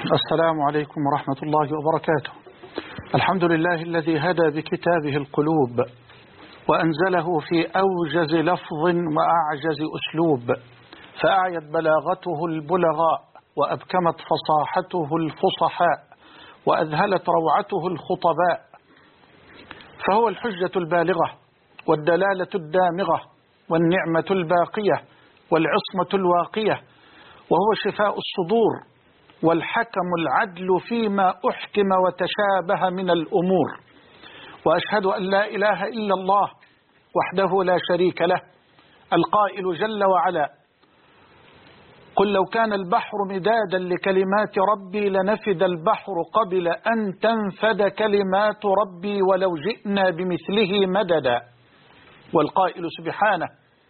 السلام عليكم ورحمة الله وبركاته. الحمد لله الذي هدى بكتابه القلوب وأنزله في أوجز لفظ وأعجز أسلوب، فأعيت بلاغته البلغاء وأبكمت فصاحته الفصحاء وأذهلت روعته الخطباء، فهو الحجة البالغة والدلالة الدامغة والنعمة الباقية والعصمة الواقية، وهو شفاء الصدور والحكم العدل فيما أحكم وتشابه من الأمور. وأشهد أن لا إله إلا الله وحده لا شريك له، القائل جل وعلا: قل لو كان البحر مدادا لكلمات ربي لنفد البحر قبل أن تنفد كلمات ربي ولو جئنا بمثله مددا. والقائل سبحانه: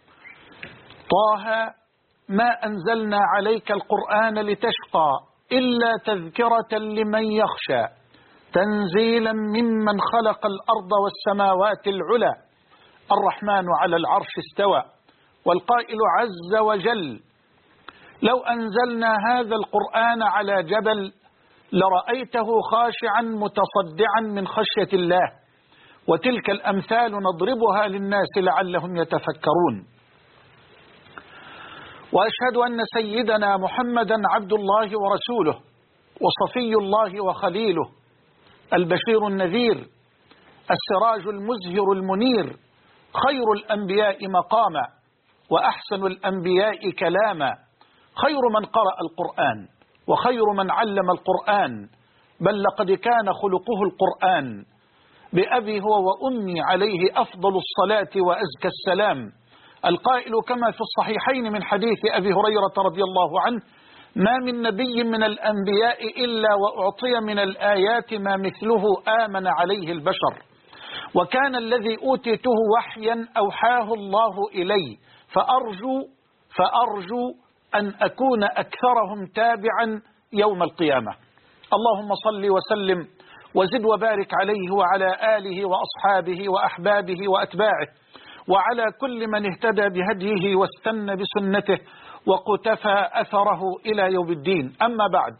طه ما أنزلنا عليك القرآن لتشقى إلا تذكرة لمن يخشى تنزيلا ممن خلق الأرض والسماوات العلى الرحمن على العرش استوى. والقائل عز وجل: لو أنزلنا هذا القرآن على جبل لرأيته خاشعا متصدعا من خشية الله. وتلك الأمثال نضربها للناس لعلهم يتفكرون. وأشهد أن سيدنا محمدا عبد الله ورسوله وصفي الله وخليله، البشير النذير، السراج المزهر المنير، خير الأنبياء مقاما وأحسن الأنبياء كلاما، خير من قرأ القرآن وخير من علم القرآن، بل لقد كان خلقه القرآن. بأبي هو وأمي عليه أفضل الصلاة وأزكى السلام، القائل كما في الصحيحين من حديث أبي هريرة رضي الله عنه: ما من نبي من الأنبياء إلا وأعطي من الآيات ما مثله آمن عليه البشر، وكان الذي أوتيته وحيا أوحاه الله إلي، فأرجو أن أكون أكثرهم تابعا يوم القيامة. اللهم صل وسلم وزد وبارك عليه وعلى آله وأصحابه وأحبابه وأتباعه وعلى كل من اهتدى بهديه واستنى بسنته وقتفى أثره إلى يوم الدين. أما بعد،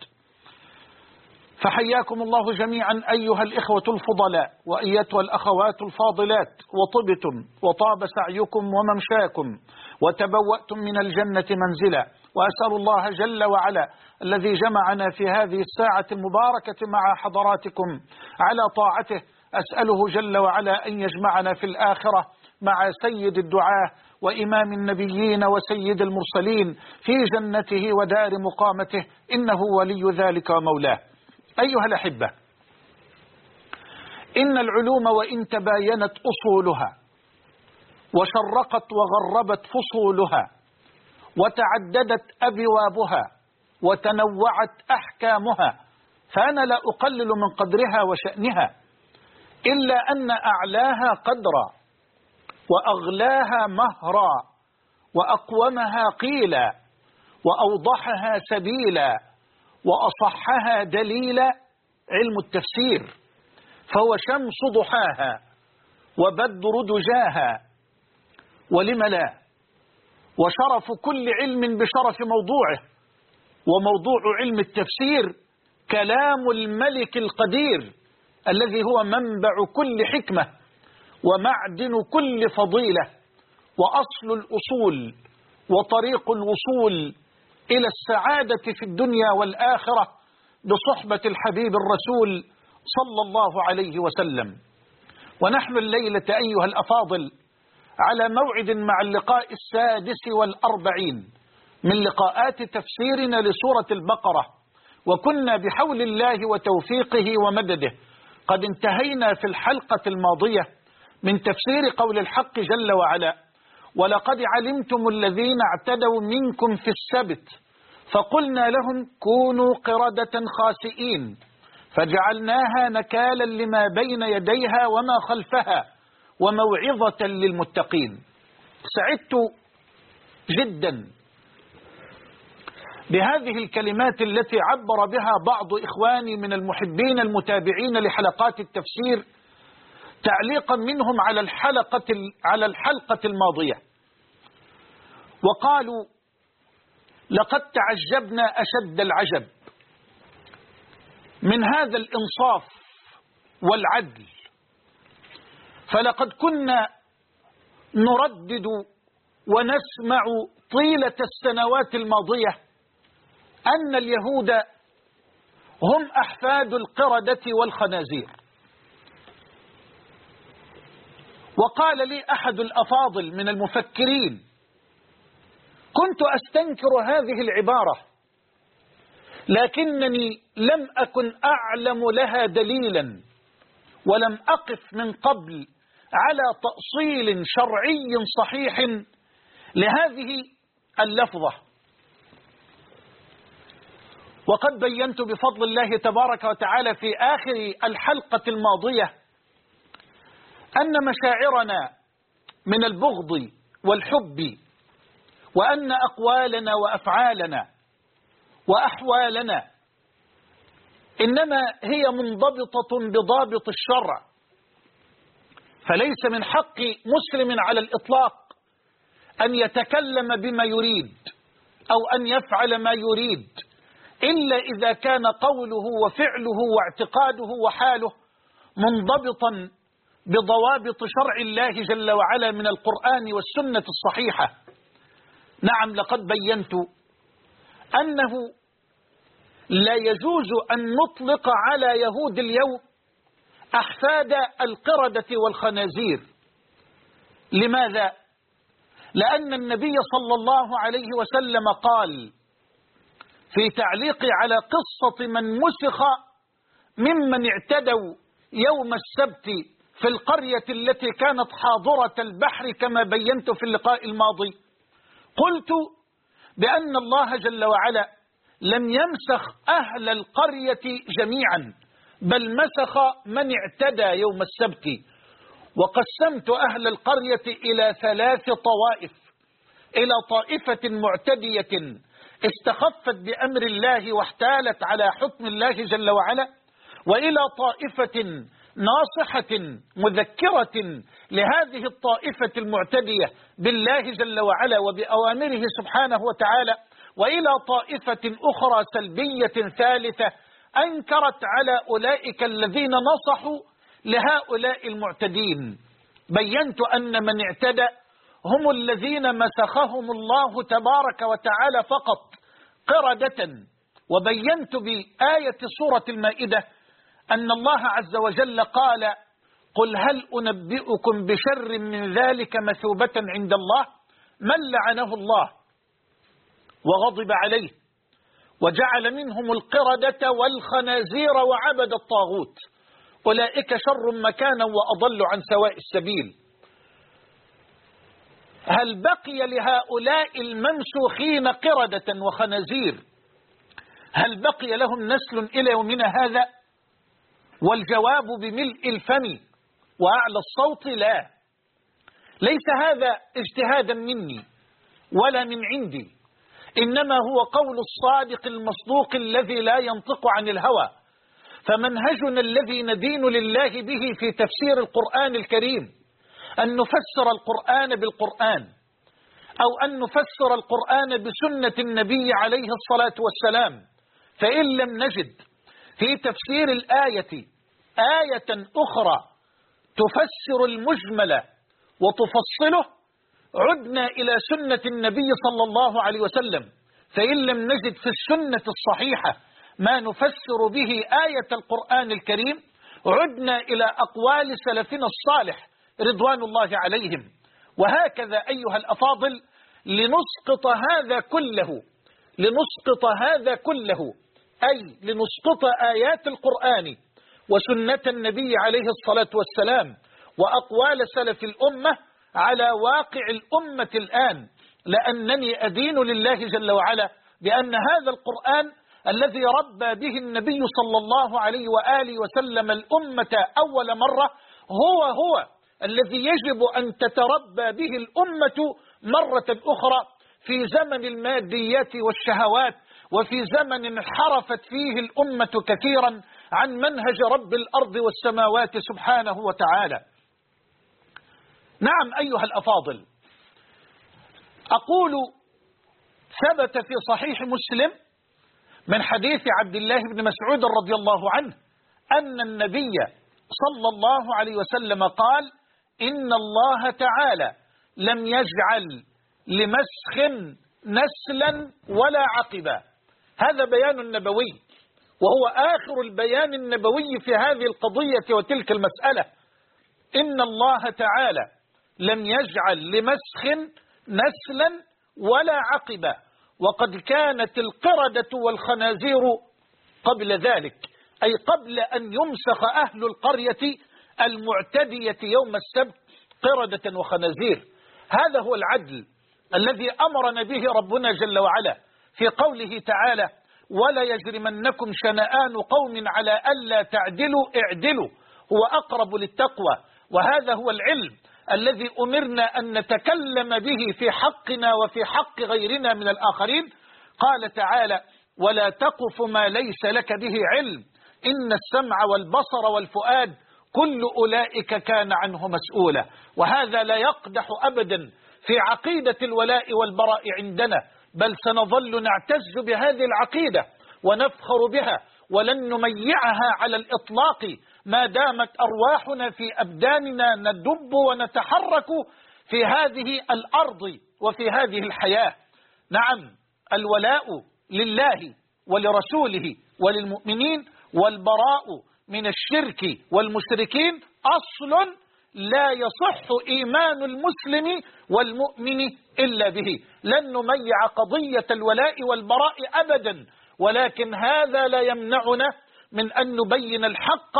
فحياكم الله جميعا أيها الإخوة الفضلاء وأيتها الأخوات الفاضلات، وطبتم وطاب سعيكم وممشاكم وتبوأتم من الجنة منزلا. وأسأل الله جل وعلا الذي جمعنا في هذه الساعة المباركة مع حضراتكم على طاعته، أسأله جل وعلا أن يجمعنا في الآخرة مع سيد الدعاة وإمام النبيين وسيد المرسلين في جنته ودار مقامته، إنه ولي ذلك ومولاه. أيها الأحبة، إن العلوم وإن تباينت أصولها وشرقت وغربت فصولها وتعددت أبوابها وتنوعت أحكامها، فأنا لا أقلل من قدرها وشأنها، إلا أن أعلاها قدرا وأغلاها مهرا وأقومها قيلا وأوضحها سبيلا وأصحها دليلا علم التفسير، فهو شمس ضحاها وبدر دجاها، ولم لا، وشرف كل علم بشرف موضوعه، وموضوع علم التفسير كلام الملك القدير الذي هو منبع كل حكمة ومعدن كل فضيلة وأصل الأصول وطريق الوصول إلى السعادة في الدنيا والآخرة بصحبة الحبيب الرسول صلى الله عليه وسلم. ونحن الليلة أيها الأفاضل على موعد مع اللقاء 46 من لقاءات تفسيرنا لسورة البقرة، وكنا بحول الله وتوفيقه ومدده قد انتهينا في الحلقة الماضية من تفسير قول الحق جل وعلا: ولقد علمتم الذين اعتدوا منكم في السبت فقلنا لهم كونوا قردة خاسئين فجعلناها نكالا لما بين يديها وما خلفها وموعظة للمتقين. سعدت جدا بهذه الكلمات التي عبر بها بعض إخواني من المحبين المتابعين لحلقات التفسير تعليقا منهم على الحلقة الماضية، وقالوا: لقد تعجبنا أشد العجب من هذا الإنصاف والعدل، فلقد كنا نردد ونسمع طيلة السنوات الماضية أن اليهود هم أحفاد القردة والخنازير. وقال لي أحد الأفاضل من المفكرين: كنت أستنكر هذه العبارة، لكنني لم أكن أعلم لها دليلا، ولم أقف من قبل على تأصيل شرعي صحيح لهذه اللفظة. وقد بينت بفضل الله تبارك وتعالى في آخر الحلقة الماضية أن مشاعرنا من البغض والحب، وأن أقوالنا وأفعالنا وأحوالنا إنما هي منضبطة بضابط الشرع، فليس من حق مسلم على الإطلاق أن يتكلم بما يريد أو أن يفعل ما يريد إلا إذا كان قوله وفعله واعتقاده وحاله منضبطا بضوابط شرع الله جل وعلا من القرآن والسنة الصحيحة. نعم، لقد بينت أنه لا يجوز أن نطلق على يهود اليوم أحفاد القردة والخنازير. لماذا؟ لأن النبي صلى الله عليه وسلم قال في تعليق على قصة من مسخ ممن اعتدوا يوم السبت في القرية التي كانت حاضرة البحر كما بينت في اللقاء الماضي، قلت بأن الله جل وعلا لم يمسخ أهل القرية جميعا، بل مسخ من اعتدى يوم السبت. وقسمت أهل القرية إلى 3 طوائف: إلى طائفة معتدية استخفت بأمر الله واحتالت على حكم الله جل وعلا، وإلى طائفة ناصحة مذكرة لهذه الطائفة المعتدية بالله جل وعلا وبأوامره سبحانه وتعالى، وإلى طائفة أخرى سلبية ثالثة أنكرت على أولئك الذين نصحوا لهؤلاء المعتدين. بينت أن من اعتدى هم الذين مسخهم الله تبارك وتعالى فقط قردة. وبينت بآية سورة المائدة أن الله عز وجل قال: قل هل أنبئكم بشر من ذلك مثوبة عند الله من لعنه الله وغضب عليه وجعل منهم القردة والخنازير وعبد الطاغوت أولئك شر مكانا وأضل عن سواء السبيل. هل بقي لهؤلاء الممسوخين قردة وخنازير، هل بقي لهم نسل إلى يومنا هذا؟ والجواب بملء الفم وأعلى الصوت: لا. ليس هذا اجتهادا مني ولا من عندي، إنما هو قول الصادق المصدوق الذي لا ينطق عن الهوى. فمنهجنا الذي ندين لله به في تفسير القرآن الكريم أن نفسر القرآن بالقرآن، أو أن نفسر القرآن بسنة النبي عليه الصلاة والسلام. فإن لم نجد في تفسير الآية آية أخرى تفسر المجمل وتفصله عدنا إلى سنة النبي صلى الله عليه وسلم. فإن لم نجد في السنة الصحيحة ما نفسر به آية القرآن الكريم عدنا إلى أقوال سلفنا الصالح رضوان الله عليهم. وهكذا أيها الأفاضل لنسقط هذا كله أي لنسقط آيات القرآن وسنة النبي عليه الصلاة والسلام وأقوال سلف الأمة على واقع الأمة الآن، لأنني أدين لله جل وعلا بأن هذا القرآن الذي ربى به النبي صلى الله عليه وآله وسلم الأمة أول مرة هو الذي يجب أن تتربى به الأمة مرة أخرى في زمن الماديات والشهوات، وفي زمن انحرفت فيه الأمة كثيرا عن منهج رب الأرض والسماوات سبحانه وتعالى. نعم أيها الأفاضل، أقول ثبت في صحيح مسلم من حديث عبد الله بن مسعود رضي الله عنه أن النبي صلى الله عليه وسلم قال: إن الله تعالى لم يجعل لمسخ نسلا ولا عقبا. هذا بيان نبوي، وهو آخر البيان النبوي في هذه القضية وتلك المسألة. إن الله تعالى لم يجعل لمسخ نسلا ولا عقبا، وقد كانت القردة والخنازير قبل ذلك، أي قبل أن يمسخ أهل القرية المعتدية يوم السبت قردة وخنازير. هذا هو العدل الذي أمرنا به ربنا جل وعلا في قوله تعالى: ولا يجرمنكم شنآن قوم على ألا تعدلوا اعدلوا هو أقرب للتقوى. وهذا هو العلم الذي أمرنا أن نتكلم به في حقنا وفي حق غيرنا من الآخرين. قال تعالى: ولا تقف ما ليس لك به علم إن السمع والبصر والفؤاد كل أولئك كان عنه مسؤولا. وهذا لا يقدح أبدا في عقيدة الولاء والبراء عندنا، بل سنظل نعتز بهذه العقيدة ونفخر بها ولن نميعها على الإطلاق ما دامت أرواحنا في أبداننا ندب ونتحرك في هذه الأرض وفي هذه الحياة. نعم، الولاء لله ولرسوله وللمؤمنين، والبراء من الشرك والمشركين أصل لا يصح إيمان المسلم والمؤمن إلا به. لن نميع قضية الولاء والبراء أبدا، ولكن هذا لا يمنعنا من أن نبين الحق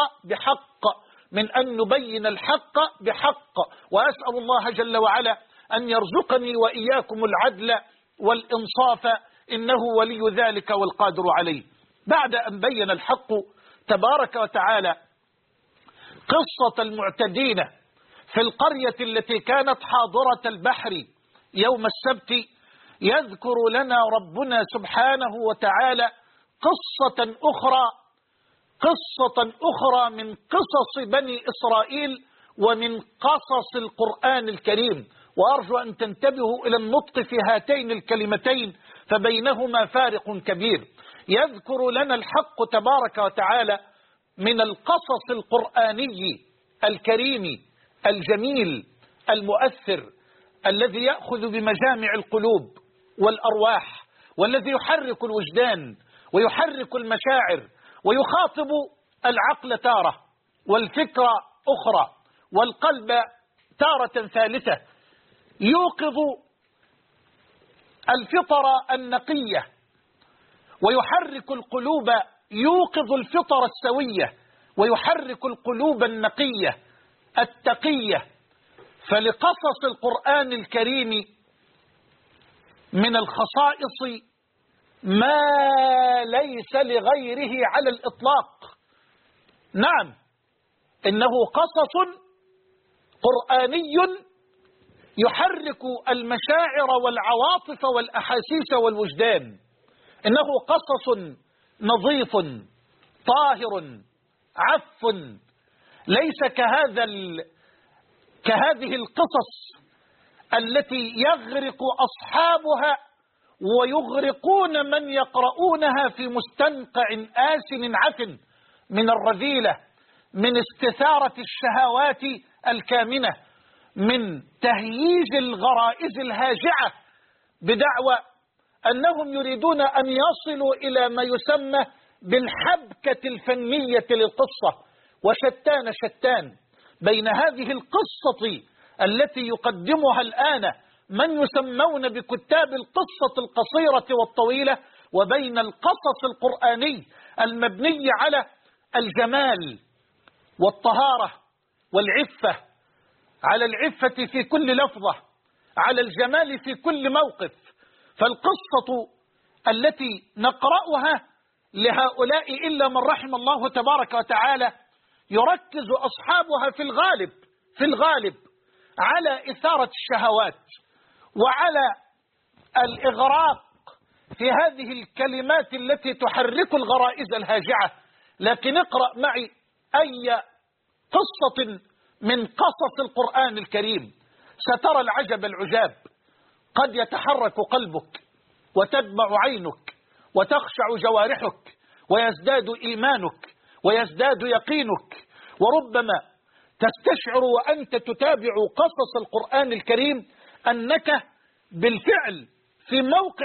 بحق، وأسأل الله جل وعلا أن يرزقني وإياكم العدل والإنصاف، إنه ولي ذلك والقادر عليه. بعد أن بين الحق تبارك وتعالى قصة المعتدين في القرية التي كانت حاضرة البحر يوم السبت، يذكر لنا ربنا سبحانه وتعالى قصة أخرى من قصص بني إسرائيل ومن قصص القرآن الكريم. وأرجو أن تنتبهوا إلى النطق في هاتين الكلمتين فبينهما فارق كبير. يذكر لنا الحق تبارك وتعالى من القصص القرآني الكريم الجميل المؤثر الذي يأخذ بمجامع القلوب والأرواح، والذي يحرك الوجدان ويحرك المشاعر ويخاطب العقل تارة والفكر أخرى والقلب تارة ثالثة، يوقظ الفطر النقية ويحرك القلوب، يوقظ الفطر السوية ويحرك القلوب النقية التقية. فلقصص القرآن الكريم من الخصائص ما ليس لغيره على الإطلاق. نعم، إنه قصص قرآني يحرك المشاعر والعواطف والأحاسيس والوجدان. إنه قصص نظيف طاهر عف، ليس كهذه القصص التي يغرق أصحابها ويغرقون من يقرؤونها في مستنقع آسن عفن من الرذيلة، من استثارة الشهوات الكامنة، من تهييج الغرائز الهاجعة، بدعوى أنهم يريدون أن يصلوا إلى ما يسمى بالحبكة الفنية للقصة. وشتان بين هذه القصة التي يقدمها الآن من يسمون بكتاب القصة القصيرة والطويلة، وبين القصص القرآني المبني على الجمال والطهارة والعفة، على العفة في كل لفظة، على الجمال في كل موقف. فالقصة التي نقرأها لهؤلاء إلا من رحم الله تبارك وتعالى يركز أصحابها في الغالب على إثارة الشهوات وعلى الإغراق في هذه الكلمات التي تحرك الغرائز الهاجعة. لكن اقرأ معي أي قصة من قصص القرآن الكريم سترى العجب العجاب. قد يتحرك قلبك وتدمع عينك وتخشع جوارحك ويزداد إيمانك ويزداد يقينك، وربما تستشعر وأنت تتابع قصص القرآن الكريم أنك بالفعل في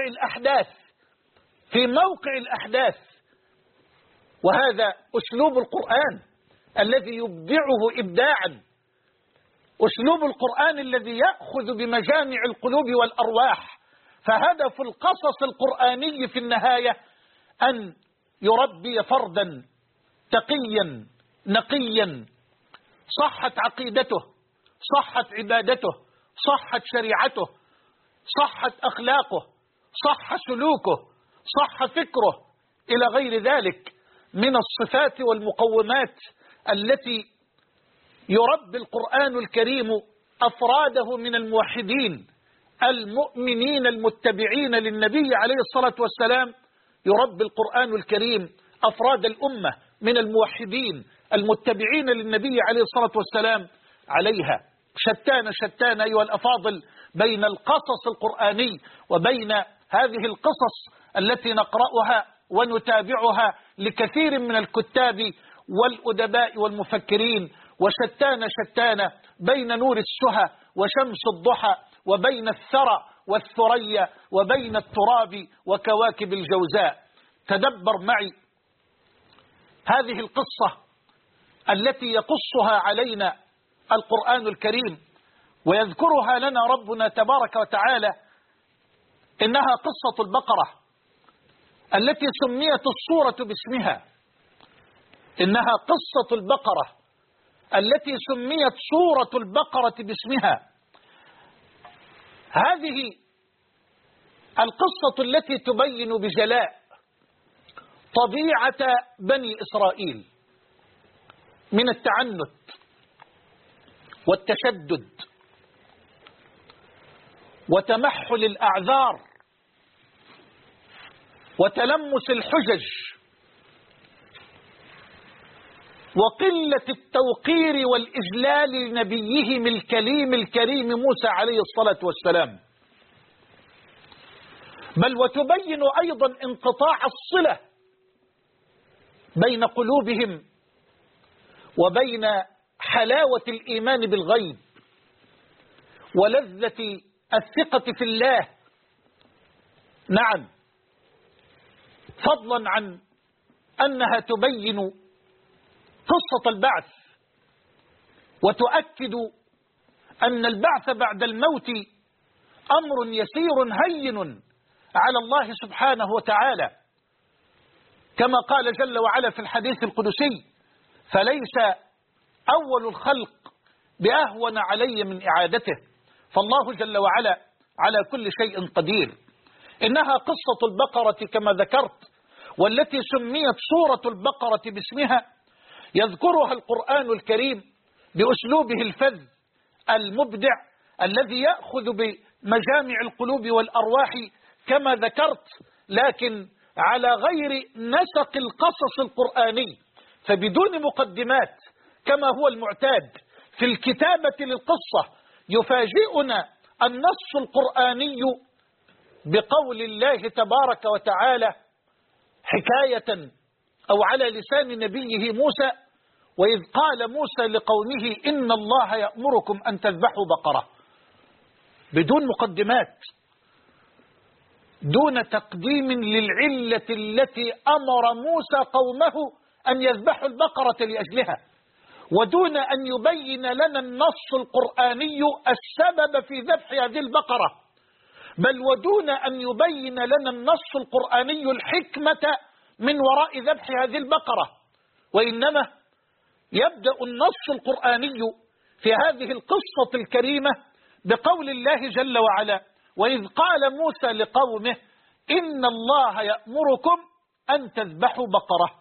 موقع الأحداث. وهذا أسلوب القرآن الذي يبدعه إبداعا، أسلوب القرآن الذي يأخذ بمجامع القلوب والأرواح. فهدف القصص القرآني في النهاية أن يربي فردا تقيا نقيا، صحت عقيدته، صحت عبادته، صحت شريعته، صحت أخلاقه، صح سلوكه، صح فكره، إلى غير ذلك من الصفات والمقومات التي يربي القرآن الكريم أفراده من الموحدين المؤمنين المتبعين للنبي عليه الصلاة والسلام. يربي القرآن الكريم أفراد الأمة من الموحدين المتبعين للنبي عليه الصلاة والسلام عليها. شتان أيها الأفاضل بين القصص القرآني وبين هذه القصص التي نقرأها ونتابعها لكثير من الكتاب والأدباء والمفكرين، وشتان بين نور السهى وشمس الضحى، وبين الثرى والثريا، وبين التراب وكواكب الجوزاء. تدبر معي هذه القصة التي يقصها علينا القرآن الكريم ويذكرها لنا ربنا تبارك وتعالى. إنها قصة البقرة التي سميت السورة باسمها، إنها قصة البقرة التي سميت سورة البقرة باسمها. هذه القصة التي تبين بجلاء طبيعة بني إسرائيل من التعنت والتشدد وتمحل الأعذار وتلمس الحجج وقلة التوقير والإجلال لنبيهم الكريم موسى عليه الصلاة والسلام، بل وتبين أيضا انقطاع الصلة بين قلوبهم وبين حلاوة الإيمان بالغيب ولذة الثقة في الله. نعم، فضلا عن أنها تبين قصة البعث وتؤكد أن البعث بعد الموت أمر يسير هين على الله سبحانه وتعالى، كما قال جل وعلا في الحديث القدسي: فليس أول الخلق بأهون علي من إعادته. فالله جل وعلا على كل شيء قدير. إنها قصة البقرة كما ذكرت، والتي سميت سورة البقرة باسمها، يذكرها القرآن الكريم بأسلوبه الفذ المبدع الذي يأخذ بمجامع القلوب والأرواح كما ذكرت، لكن على غير نسق القصص القرآني، فبدون مقدمات كما هو المعتاد في الكتابة للقصة. يفاجئنا النص القرآني بقول الله تبارك وتعالى حكاية أو على لسان نبيه موسى: وإذ قال موسى لقومه إن الله يأمركم أن تذبحوا بقرة، بدون مقدمات، دون تقديم للعلة التي أمر موسى قومه أن يذبحوا البقرة لأجلها، ودون أن يبين لنا النص القرآني السبب في ذبح هذه البقرة، بل ودون أن يبين لنا النص القرآني الحكمة من وراء ذبح هذه البقرة. وإنما يبدأ النص القرآني في هذه القصة الكريمة بقول الله جل وعلا: وإذ قال موسى لقومه إن الله يأمركم أن تذبحوا بقرة.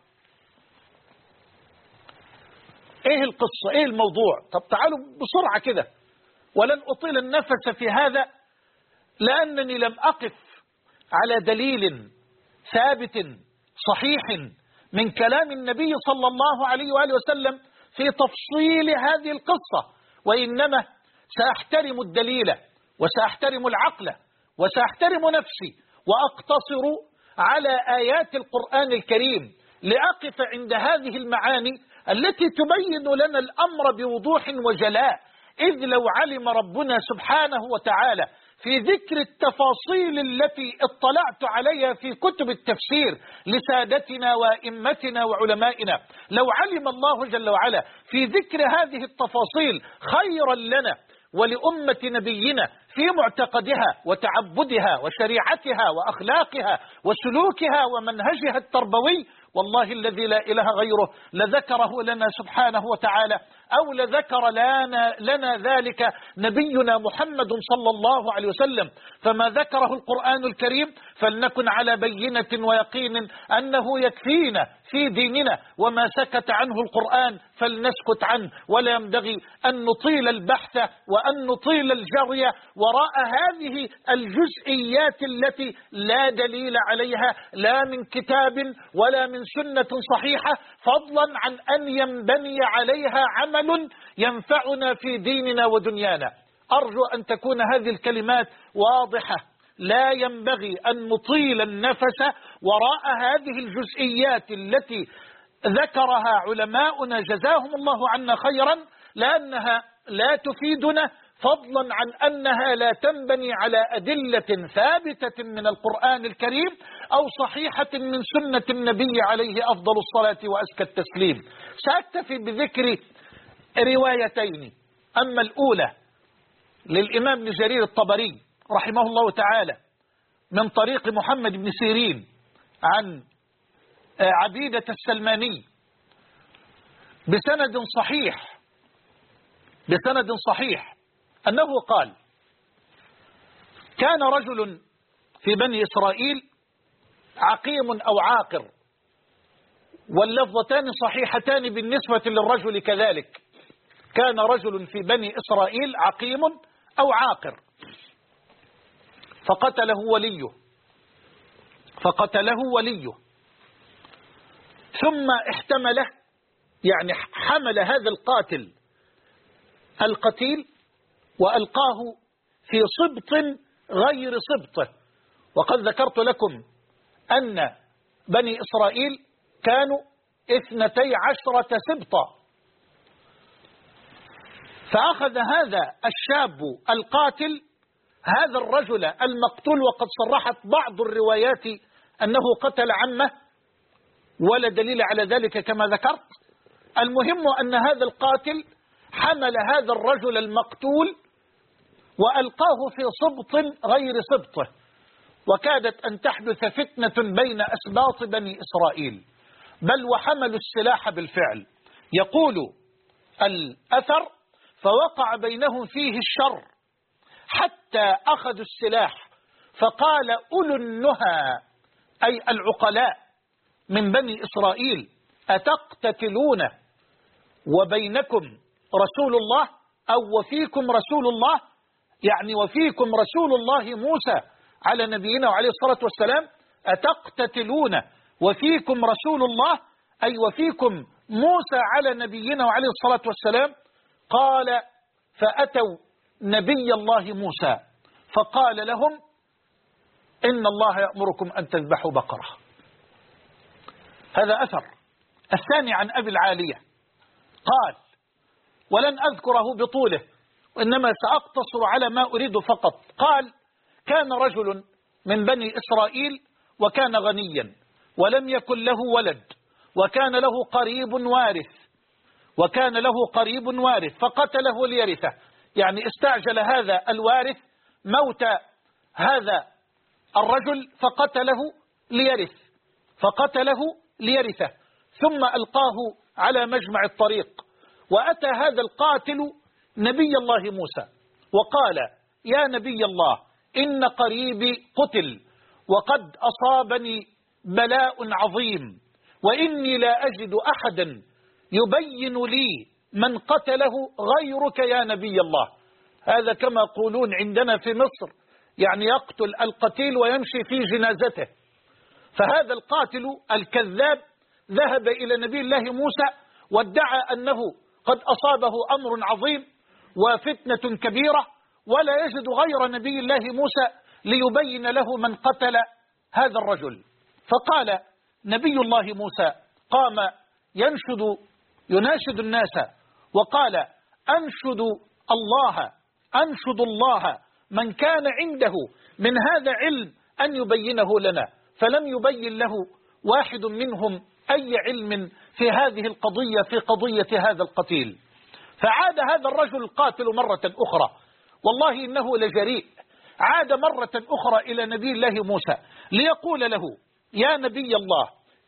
إيه القصة؟ إيه الموضوع؟ طب تعالوا بسرعة كده، ولن أطيل النفس في هذا لأنني لم أقف على دليل ثابت صحيح من كلام النبي صلى الله عليه وآله وسلم في تفصيل هذه القصة، وإنما سأحترم الدليل وسأحترم العقل وسأحترم نفسي وأقتصر على آيات القرآن الكريم لأقف عند هذه المعاني التي تبين لنا الأمر بوضوح وجلاء. إذ لو علم ربنا سبحانه وتعالى في ذكر التفاصيل التي اطلعت عليها في كتب التفسير لسادتنا وإمتنا وعلمائنا، لو علم الله جل وعلا في ذكر هذه التفاصيل خيرا لنا ولأمة نبينا في معتقدها وتعبدها وشريعتها وأخلاقها وسلوكها ومنهجها التربوي، والله الذي لا إله غيره لذكره لنا سبحانه وتعالى، أو لذكر لنا ذلك نبينا محمد صلى الله عليه وسلم. فما ذكره القرآن الكريم فلنكن على بينة ويقين أنه يكفينا في ديننا، وما سكت عنه القرآن فلنسكت عنه، ولا ينبغي أن نطيل البحث وأن نطيل الجري وراء هذه الجزئيات التي لا دليل عليها لا من كتاب ولا من سنة صحيحة، فضلا عن أن ينبني عليها عمل ينفعنا في ديننا ودنيانا. أرجو أن تكون هذه الكلمات واضحة. لا ينبغي أن نطيل النفس وراء هذه الجزئيات التي ذكرها علماؤنا جزاهم الله عنا خيرا، لأنها لا تفيدنا، فضلا عن أنها لا تنبني على أدلة ثابتة من القرآن الكريم أو صحيحة من سنة النبي عليه أفضل الصلاة وأزكى التسليم. سأكتفي بذكر روايتين. أما الأولى للإمام ابن جرير الطبري رحمه الله تعالى من طريق محمد بن سيرين عن عبيدة السلماني بسند صحيح أنه قال: كان رجل في بني إسرائيل عقيم أو عاقر، واللفظتان صحيحتان بالنسبة للرجل كذلك. كان رجل في بني إسرائيل عقيم أو عاقر فقتله وليه ثم احتمله، يعني حمل هذا القاتل القتيل وألقاه في سبط غير سبطه. وقد ذكرت لكم أن بني إسرائيل كانوا 12 سبطا، فأخذ هذا الشاب القاتل هذا الرجل المقتول، وقد صرحت بعض الروايات أنه قتل عمه ولا دليل على ذلك كما ذكرت. المهم أن هذا القاتل حمل هذا الرجل المقتول وألقاه في سبط غير سبطه، وكادت أن تحدث فتنة بين أسباط بني إسرائيل، بل وحملوا السلاح بالفعل. يقول الأثر: فوقع بينهم فيه الشر حتى أخذوا السلاح، فقال أولو النهى أي العقلاء من بني إسرائيل: أتقتتلون وبينكم رسول الله، أو وفيكم رسول الله، يعني وفيكم رسول الله موسى على نبينا وعليه الصلاة والسلام. أتقتتلون وفيكم رسول الله أي وفيكم موسى على نبينا وعليه الصلاة والسلام. قال: فأتوا نبي الله موسى فقال لهم: إن الله يأمركم أن تذبحوا بقرة. هذا أثر. الثاني عن أبي العالية قال، ولن أذكره بطوله وإنما سأقتصر على ما أريد فقط. قال: كان رجل من بني إسرائيل وكان غنيا ولم يكن له ولد، وكان له قريب وارث فقتله ليرثه، يعني استعجل هذا الوارث موت هذا الرجل فقتله ليرثه ثم ألقاه على مجمع الطريق. وأتى هذا القاتل نبي الله موسى وقال: يا نبي الله، إن قريبي قتل وقد أصابني بلاء عظيم، وإني لا أجد أحدا يبين لي من قتله غيرك يا نبي الله. هذا كما يقولون عندنا في مصر، يعني يقتل القتيل ويمشي في جنازته. فهذا القاتل الكذاب ذهب إلى نبي الله موسى وادعى أنه قد أصابه أمر عظيم وفتنة كبيرة، ولا يجد غير نبي الله موسى ليبين له من قتل هذا الرجل. فقال نبي الله موسى، قام يناشد الناس وقال: أنشد الله من كان عنده من هذا علم أن يبينه لنا، فلم يبين له واحد منهم أي علم في هذه القضية، في قضية هذا القتيل. فعاد هذا الرجل القاتل مرة أخرى، والله إنه لجريء، عاد مرة أخرى إلى نبي الله موسى ليقول له: يا نبي الله،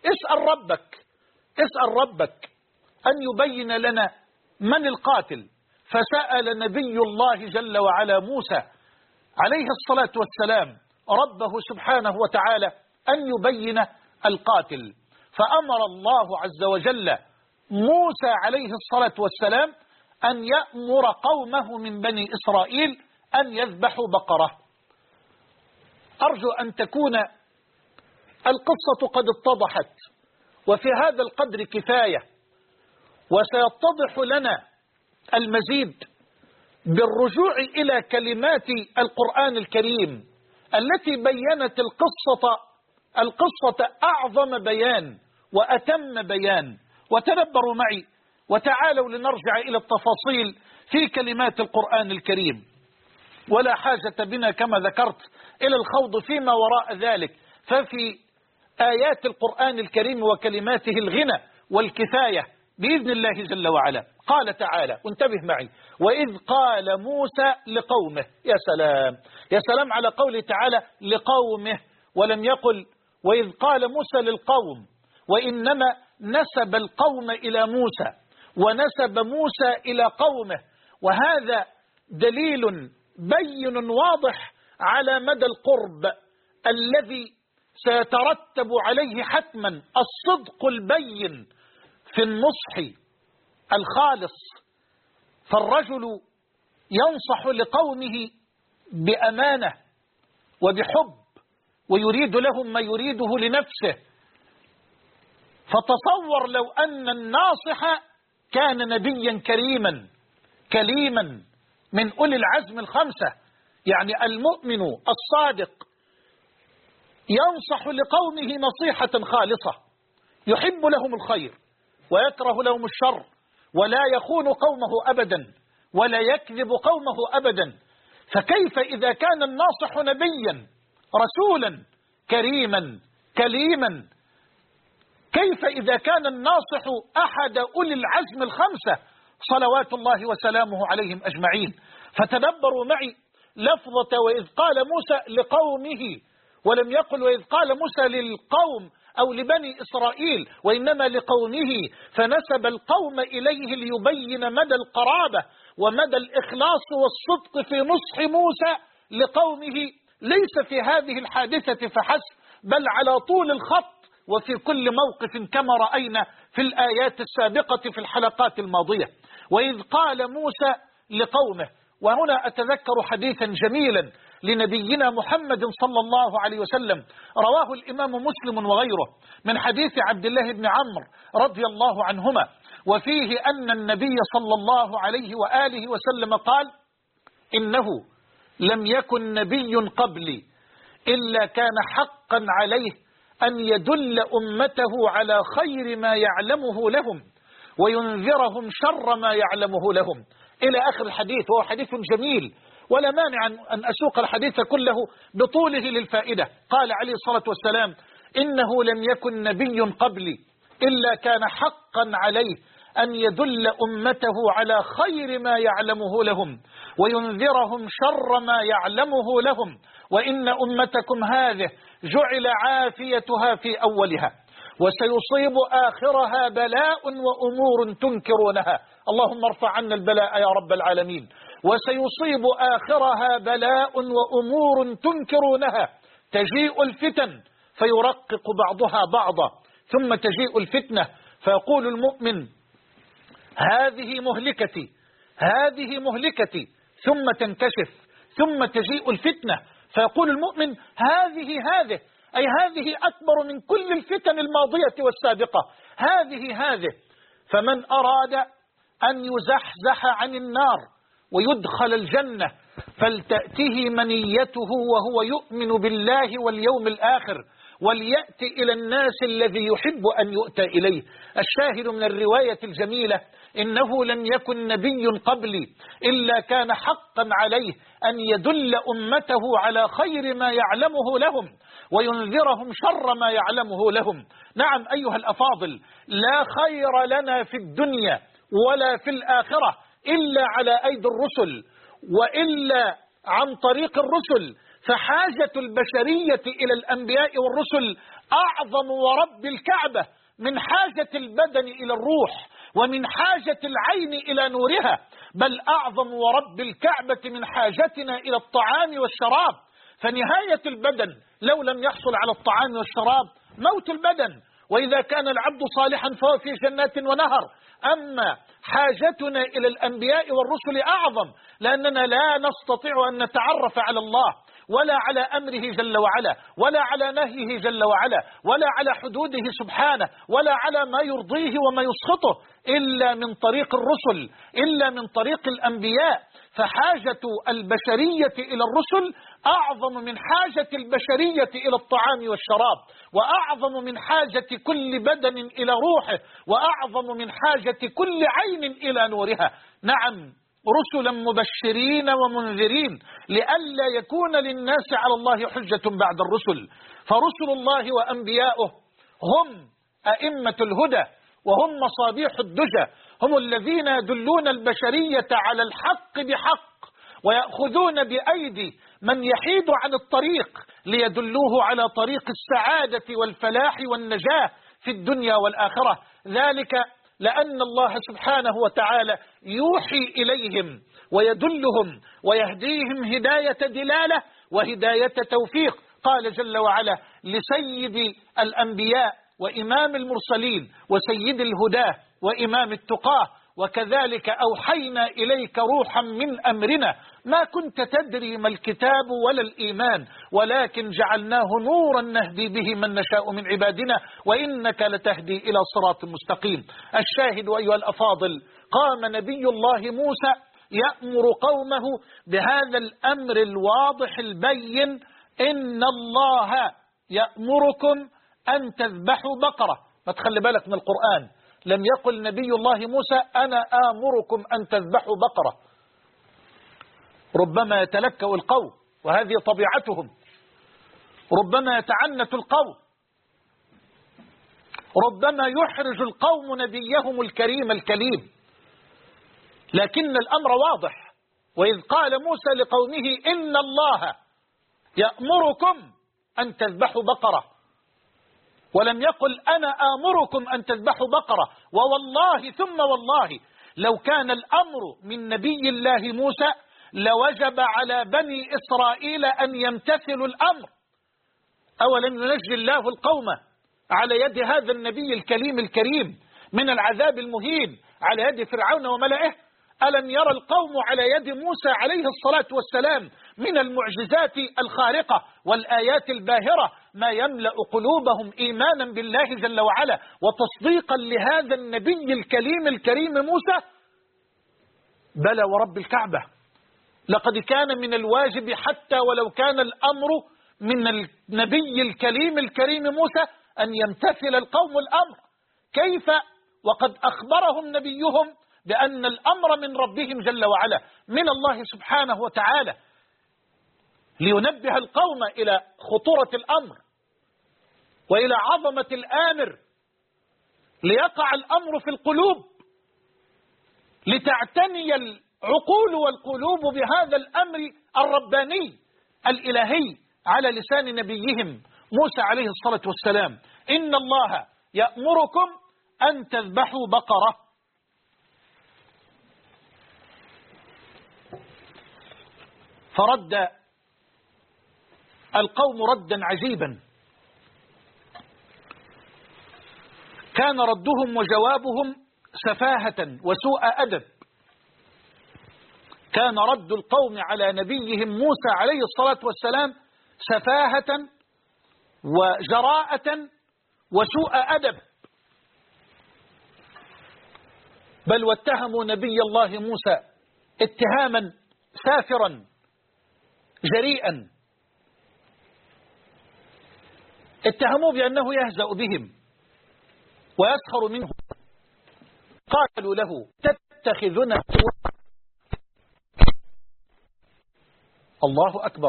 اسأل ربك أن يبين لنا من القاتل. فسأل نبي الله جل وعلا موسى عليه الصلاة والسلام ربه سبحانه وتعالى أن يبين القاتل، فأمر الله عز وجل موسى عليه الصلاة والسلام أن يأمر قومه من بني إسرائيل أن يذبحوا بقرة. أرجو أن تكون القصة قد اتضحت، وفي هذا القدر كفاية، وسيتضح لنا المزيد بالرجوع إلى كلمات القرآن الكريم التي بيّنت القصة أعظم بيان وأتم بيان. وتدبروا معي وتعالوا لنرجع إلى التفاصيل في كلمات القرآن الكريم، ولا حاجة بنا كما ذكرت إلى الخوض فيما وراء ذلك، ففي آيات القرآن الكريم وكلماته الغنى والكفاية بإذن الله جل وعلا. قال تعالى، وانتبه معي: وإذ قال موسى لقومه. يا سلام يا سلام على قوله تعالى لقومه، ولم يقل وإذ قال موسى للقوم، وإنما نسب القوم إلى موسى ونسب موسى إلى قومه، وهذا دليل بين واضح على مدى القرب الذي سيترتب عليه حتما الصدق البين في النصح الخالص. فالرجل ينصح لقومه بأمانة وبحب، ويريد لهم ما يريده لنفسه. فتصور لو أن الناصح كان نبيا كليما من أولي العزم الخمسة، يعني المؤمن الصادق ينصح لقومه نصيحة خالصة، يحب لهم الخير ويكره لهم الشر، ولا يخون قومه أبدا ولا يكذب قومه أبدا. فكيف إذا كان الناصح نبيا رسولا كليما، كيف إذا كان الناصح أحد أولي العزم الخمسة صلوات الله وسلامه عليهم أجمعين. فتدبروا معي لفظة وإذ قال موسى لقومه، ولم يقل وإذ قال موسى للقوم أو لبني إسرائيل، وإنما لقومه، فنسب القوم إليه ليبين مدى القرابة ومدى الإخلاص والصدق في نصح موسى لقومه، ليس في هذه الحادثة فحسب، بل على طول الخط وفي كل موقف كما رأينا في الآيات السابقة في الحلقات الماضية. وإذ قال موسى لقومه، وهنا أتذكر حديثا جميلا لنبينا محمد صلى الله عليه وسلم رواه الإمام مسلم وغيره من حديث عبد الله بن عمرو رضي الله عنهما، وفيه أن النبي صلى الله عليه وآله وسلم قال: إنه لم يكن نبي قبلي إلا كان حقا عليه أن يدل أمته على خير ما يعلمه لهم وينذرهم شر ما يعلمه لهم، إلى آخر الحديث. وهو حديث جميل ولا مانع أن أسوق الحديث كله بطوله للفائدة. قال عليه الصلاة والسلام: إنه لم يكن نبي قبلي إلا كان حقا عليه أن يدل أمته على خير ما يعلمه لهم وينذرهم شر ما يعلمه لهم، وإن أمتكم هذه جعل عافيتها في أولها وسيصيب آخرها بلاء وأمور تنكرونها. اللهم ارفع عنا البلاء يا رب العالمين. وسيصيب آخرها بلاء وأمور تنكرونها، تجيء الفتن فيرقق بعضها بعضا، ثم تجيء الفتنة فيقول المؤمن: هذه مهلكتي، ثم تنكشف، ثم تجيء الفتنة فيقول المؤمن: هذه أي هذه أكبر من كل الفتن الماضية والسابقة، هذه. فمن أراد أن يزحزح عن النار ويدخل الجنة فلتأته منيته وهو يؤمن بالله واليوم الآخر وليأتي إلى الناس الذي يحب أن يؤتى إليه. الشاهد من الرواية الجميلة: إنه لم يكن نبي قبلي إلا كان حقا عليه أن يدل أمته على خير ما يعلمه لهم وينذرهم شر ما يعلمه لهم. نعم أيها الأفاضل، لا خير لنا في الدنيا ولا في الآخرة إلا على أيدي الرسل، وإلا عن طريق الرسل، فحاجة البشرية إلى الأنبياء والرسل أعظم ورب الكعبة من حاجة البدن إلى الروح، ومن حاجة العين إلى نورها، بل أعظم ورب الكعبة من حاجتنا إلى الطعام والشراب. فنهاية البدن لو لم يحصل على الطعام والشراب موت البدن، وإذا كان العبد صالحا فهو في جنات ونهر. أما حاجتنا إلى الأنبياء والرسل أعظم، لأننا لا نستطيع أن نتعرف على الله ولا على أمره جل وعلا، ولا على نهيه جل وعلا، ولا على حدوده سبحانه، ولا على ما يرضيه وما يسخطه إلا من طريق الرسل، إلا من طريق الأنبياء. فحاجة البشرية إلى الرسل أعظم من حاجة البشرية إلى الطعام والشراب، وأعظم من حاجة كل بدن إلى روحه، وأعظم من حاجة كل عين إلى نورها. نعم، رسلا مبشرين ومنذرين لئلا يكون للناس على الله حجة بعد الرسل. فرسل الله وأنبياؤه هم أئمة الهدى، وهم مصابيح الدجى، هم الذين يدلون البشرية على الحق بحق، ويأخذون بأيدي من يحيد عن الطريق ليدلوه على طريق السعادة والفلاح والنجاة في الدنيا والآخرة. ذلك لأن الله سبحانه وتعالى يوحي إليهم ويدلهم ويهديهم هداية دلالة وهداية توفيق. قال جل وعلا لسيد الأنبياء وإمام المرسلين وسيد الهداه وإمام التقاه: وكذلك أوحينا إليك روحا من أمرنا ما كنت تدري ما الكتاب ولا الإيمان ولكن جعلناه نورا نهدي به من نشاء من عبادنا وإنك لتهدي إلى صراط مستقيم. الشاهد أيها الأفاضل: قام نبي الله موسى يأمر قومه بهذا الأمر الواضح البين: إن الله يأمركم أن تذبحوا بقرة. ما تخلي بالك من القرآن، لم يقل نبي الله موسى أنا آمركم أن تذبحوا بقرة. ربما يتلكأ القوم، وهذه طبيعتهم، ربما يتعنت القوم، ربما يحرج القوم نبيهم الكريم الكليم، لكن الأمر واضح. وإذ قال موسى لقومه إن الله يأمركم أن تذبحوا بقرة، ولم يقل أنا آمركم أن تذبحوا بقرة. ووالله ثم والله لو كان الأمر من نبي الله موسى لوجب على بني إسرائيل أن يمتثلوا الأمر. أولم ينجي الله القوم على يد هذا النبي الكليم الكريم من العذاب المهين على يد فرعون وملئه؟ ألم يرى القوم على يد موسى عليه الصلاة والسلام من المعجزات الخارقة والآيات الباهرة ما يملأ قلوبهم إيمانا بالله جل وعلا وتصديقا لهذا النبي الكليم الكريم موسى؟ بلى ورب الكعبة، لقد كان من الواجب حتى ولو كان الأمر من النبي الكليم الكريم موسى أن يمتثل القوم الأمر. كيف وقد أخبرهم نبيهم بأن الأمر من ربهم جل وعلا من الله سبحانه وتعالى، لينبه القوم إلى خطورة الأمر وإلى عظمة الآمر، ليقع الأمر في القلوب، لتعتني العقول والقلوب بهذا الأمر الرباني الإلهي على لسان نبيهم موسى عليه الصلاة والسلام: إن الله يأمركم أن تذبحوا بقرة. فرد القوم ردا عجيبا، كان ردهم وجوابهم سفاهة وسوء أدب. كان رد القوم على نبيهم موسى عليه الصلاة والسلام سفاهة وجراءة وسوء أدب، بل واتهموا نبي الله موسى اتهاما سافرا جريئا. اتهموه بأنه يهزأ بهم ويسخر منهم. قالوا له تتخذنا الله أكبر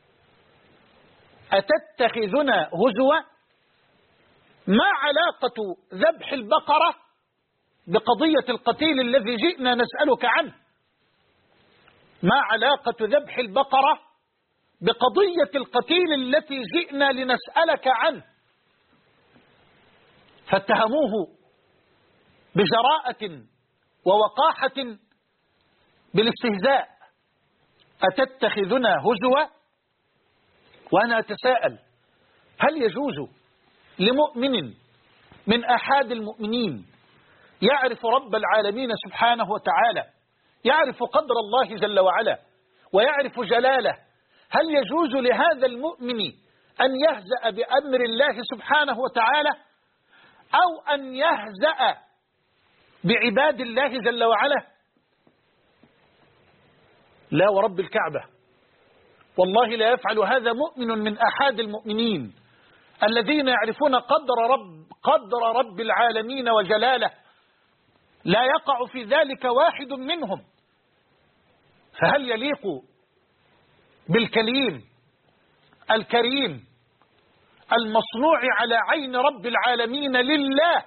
أتتخذنا هزوا؟ ما علاقة ذبح البقرة بقضية القتيل الذي جئنا نسألك عنه؟ ما علاقة ذبح البقرة بقضية القتيل التي جئنا لنسألك عنه؟ فاتهموه بجراءة ووقاحة بالاستهزاء. أتتخذنا هزوا؟ وأنا أتساءل هل يجوز لمؤمن من أحد المؤمنين يعرف رب العالمين سبحانه وتعالى، يعرف قدر الله جل وعلا ويعرف جلاله، هل يجوز لهذا المؤمن أن يهزأ بأمر الله سبحانه وتعالى أو أن يهزأ بعباد الله جل وعلا؟ لا ورب الكعبة والله لا يفعل هذا مؤمن من أحد المؤمنين الذين يعرفون قدر رب العالمين وجلاله، لا يقع في ذلك واحد منهم. فهل يليق بالكليم الكريم المصنوع على عين رب العالمين لله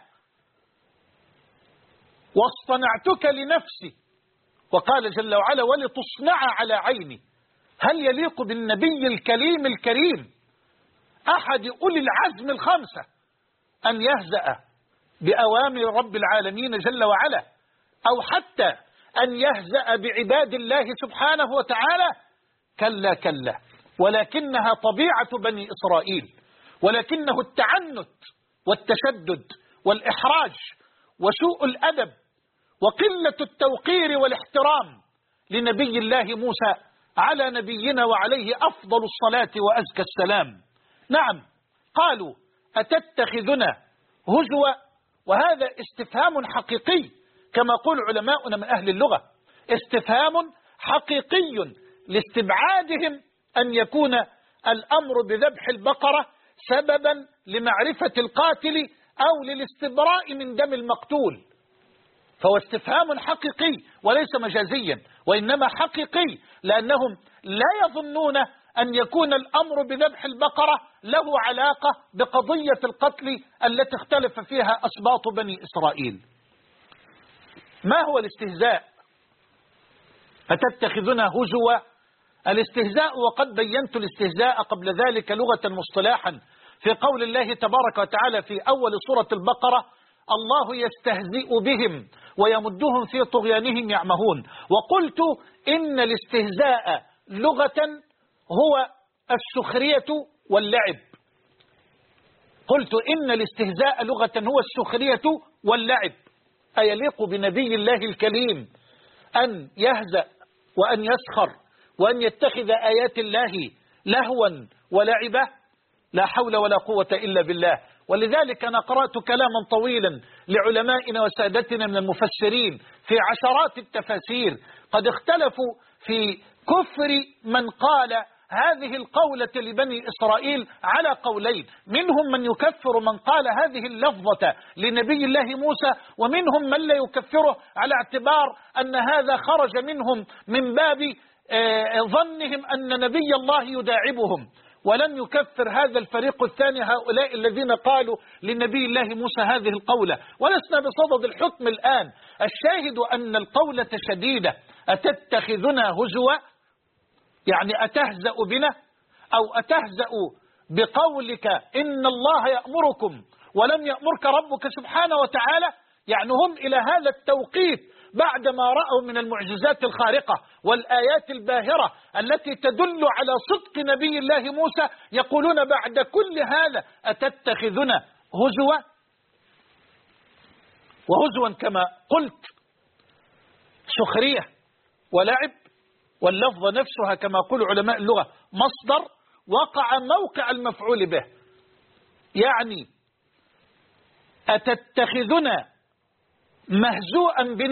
واصطنعتك لنفسي، وقال جل وعلا ولتصنع على عيني، هل يليق بالنبي الكليم الكريم أحد أولي العزم الخمسة أن يهزأ بأوامر رب العالمين جل وعلا أو حتى أن يهزأ بعباد الله سبحانه وتعالى؟ كلا كلا، ولكنها طبيعة بني إسرائيل، ولكنه التعنت والتشدد والإحراج وسوء الأدب وقلة التوقير والاحترام لنبي الله موسى على نبينا وعليه أفضل الصلاة وأزكى السلام. نعم، قالوا أتتخذنا هزوا، وهذا استفهام حقيقي كما يقول علماؤنا من أهل اللغة، استفهام حقيقي لاستبعادهم أن يكون الأمر بذبح البقرة سببا لمعرفة القاتل أو للاستبراء من دم المقتول، فهو استفهام حقيقي وليس مجازيا وإنما حقيقي، لأنهم لا يظنون أن يكون الأمر بذبح البقرة له علاقة بقضية القتل التي اختلف فيها أسباط بني إسرائيل. ما هو الاستهزاء؟ أتتخذنا هزوا؟ الاستهزاء، وقد بينت الاستهزاء قبل ذلك لغة مصطلاحا في قول الله تبارك وتعالى في أول سورة البقرة: الله يستهزئ بهم ويمدهم في طغيانهم يعمهون. وقلت إن الاستهزاء لغة هو السخرية واللعب. قلت إن الاستهزاء لغة هو السخرية واللعب. أيليق بنبي الله الكريم أن يهزأ وأن يسخر وأن يتخذ آيات الله لهوا ولعبة؟ لا حول ولا قوة إلا بالله. ولذلك أنا قرأت كلاما طويلا لعلمائنا وسادتنا من المفسرين في عشرات التفاسير، قد اختلفوا في كفر من قال هذه القولة لبني إسرائيل على قولين، منهم من يكفر من قال هذه اللفظة لنبي الله موسى، ومنهم من لا يكفره على اعتبار أن هذا خرج منهم من باب ظنهم أن نبي الله يداعبهم، ولم يكفر هذا الفريق الثاني هؤلاء الذين قالوا لنبي الله موسى هذه القولة. ولسنا بصدد الحكم الآن، الشاهد أن القولة شديدة. أتتخذنا هزوا، يعني أتهزأ بنا، أو أتهزأ بقولك إن الله يأمركم ولم يأمرك ربك سبحانه وتعالى. يعني هم إلى هذا التوقيت بعدما رأوا من المعجزات الخارقة والآيات الباهرة التي تدل على صدق نبي الله موسى يقولون بعد كل هذا أتتخذنا هزوا؟ وهزوا كما قلت سخرية ولعب، واللفظ نفسها كما يقول علماء اللغة مصدر وقع موقع المفعول به. يعني أتتخذنا مهزوءا بنا،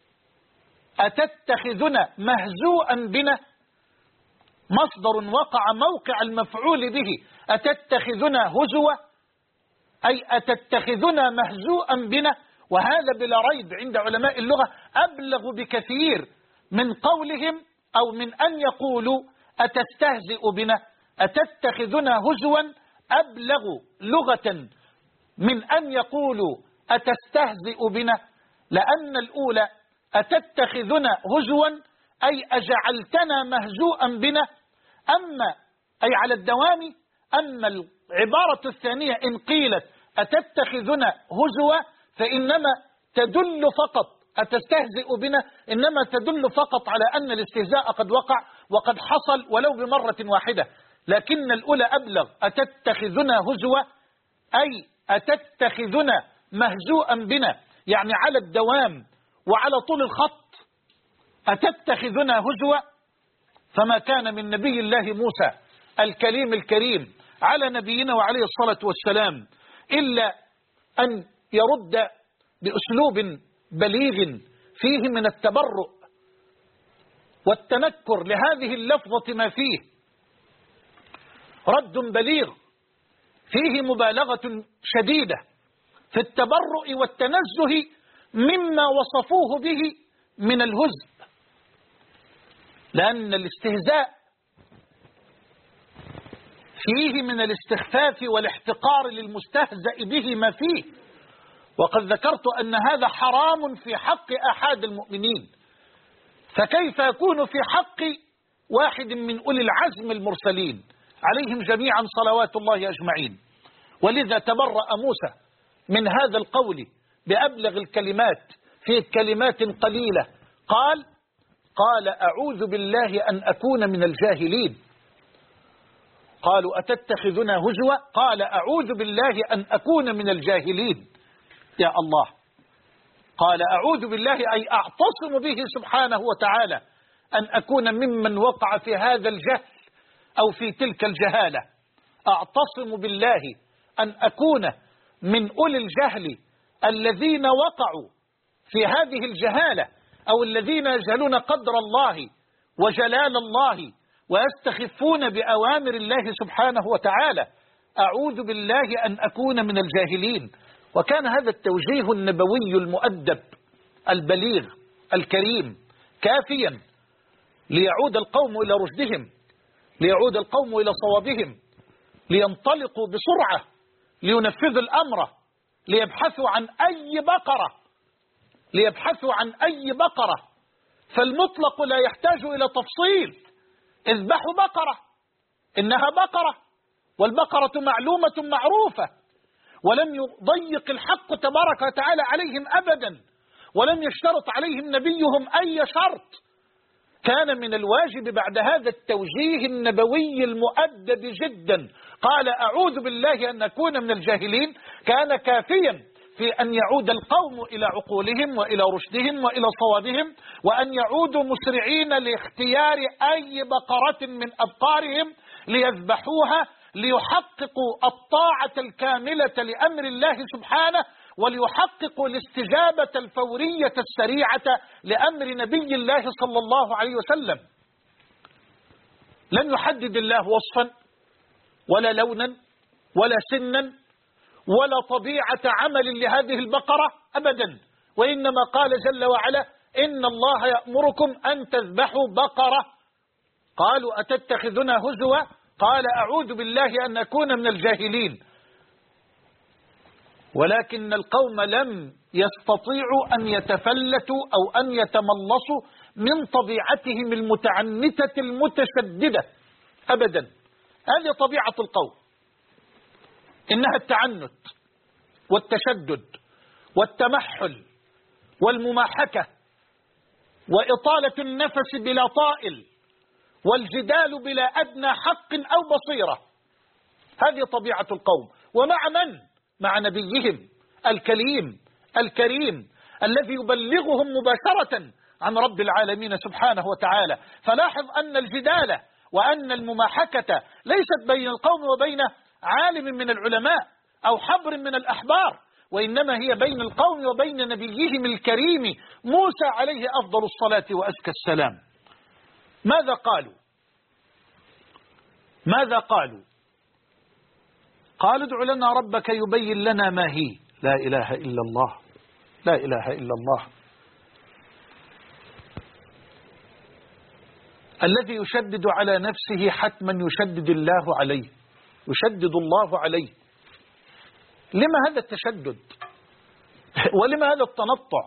أتتخذنا مهزوءا بنا، مصدر وقع موقع المفعول به أتتخذنا هزوا، أي أتتخذنا مهزوءا بنا. وهذا بلا ريب عند علماء اللغة أبلغ بكثير من قولهم أو من أن يقولوا أتستهزئ بنا. أتتخذنا هزوا أبلغ لغة من أن يقولوا أتستهزئ بنا، لأن الأولى أتتخذنا هزوا أي أجعلتنا مهزوءا بنا، أي على الدوام. أما العبارة الثانية إن قيلت أتتخذنا هزوا فإنما تدل فقط، أتستهزئ بنا إنما تدل فقط على أن الاستهزاء قد وقع وقد حصل ولو بمرة واحدة. لكن الأولى أبلغ، أتتخذنا هزوا أي أتتخذنا مهزوءا بنا، يعني على الدوام وعلى طول الخط. أتتخذنا هزوا، فما كان من نبي الله موسى الكليم الكريم على نبينا وعليه الصلاة والسلام إلا أن يرد بأسلوب بليغ فيه من التبرؤ والتنكر لهذه اللفظة ما فيه، رد بليغ فيه مبالغة شديدة في التبرؤ والتنزه مما وصفوه به من الهزء، لأن الاستهزاء فيه من الاستخفاف والاحتقار للمستهزأ به ما فيه. وقد ذكرت أن هذا حرام في حق أحد المؤمنين، فكيف يكون في حق واحد من أولي العزم المرسلين عليهم جميعا صلوات الله أجمعين. ولذا تبرأ موسى من هذا القول بأبلغ الكلمات في كلمات قليلة. قال أعوذ بالله أن أكون من الجاهلين. قالوا أتتخذنا هزوا، قال أعوذ بالله أن أكون من الجاهلين. يا الله، قال أعوذ بالله أي أعتصم به سبحانه وتعالى أن أكون ممن وقع في هذا الجهل أو في تلك الجهالة. أعتصم بالله أن أكون من أولي الجهل الذين وقعوا في هذه الجهالة، أو الذين يجهلون قدر الله وجلال الله ويستخفون بأوامر الله سبحانه وتعالى. أعوذ بالله أن أكون من الجاهلين. وكان هذا التوجيه النبوي المؤدب البليغ الكريم كافيا ليعود القوم إلى رشدهم، ليعود القوم إلى صوابهم، لينطلقوا بسرعة لينفذوا الأمر، ليبحثوا عن أي بقرة. فالمطلق لا يحتاج إلى تفصيل. اذبحوا بقرة، إنها بقرة، والبقرة معلومة معروفة، ولم يضيق الحق تبارك وتعالى عليهم أبدا، ولم يشترط عليهم نبيهم أي شرط. كان من الواجب بعد هذا التوجيه النبوي المؤدب جدا، قال أعوذ بالله أن أكون من الجاهلين، كان كافيا في أن يعود القوم إلى عقولهم وإلى رشدهم وإلى صوابهم، وأن يعودوا مسرعين لاختيار أي بقرة من أبقارهم ليذبحوها، ليحققوا الطاعة الكاملة لأمر الله سبحانه، وليحققوا الاستجابة الفورية السريعة لأمر نبي الله صلى الله عليه وسلم. لم يحدد الله وصفا ولا لونا ولا سنا ولا طبيعة عمل لهذه البقرة أبدا، وإنما قال جل وعلا إن الله يأمركم أن تذبحوا بقرة. قالوا أتتخذنا هزوا، قال أعوذ بالله أن أكون من الجاهلين. ولكن القوم لم يستطيعوا أن يتفلتوا أو أن يتملصوا من طبيعتهم المتعنتة المتشددة أبدا. هذه طبيعة القوم، إنها التعنت والتشدد والتمحل والمماحكة وإطالة النفس بلا طائل والجدال بلا أدنى حق أو بصيرة. هذه طبيعة القوم. ومع من؟ مع نبيهم الكريم الذي يبلغهم مباشرة عن رب العالمين سبحانه وتعالى. فلاحظ أن الجدال وأن المماحكة ليست بين القوم وبين عالم من العلماء أو حبر من الأحبار، وإنما هي بين القوم وبين نبيهم الكريم موسى عليه أفضل الصلاة وأزكى السلام. ماذا قالوا؟ قال ادع لنا ربك يبين لنا ما هي. لا إله إلا الله، لا إله إلا الله. الذي يشدد على نفسه حتما يشدد الله عليه، يشدد الله عليه. لما هذا التشدد ولما هذا التنطع؟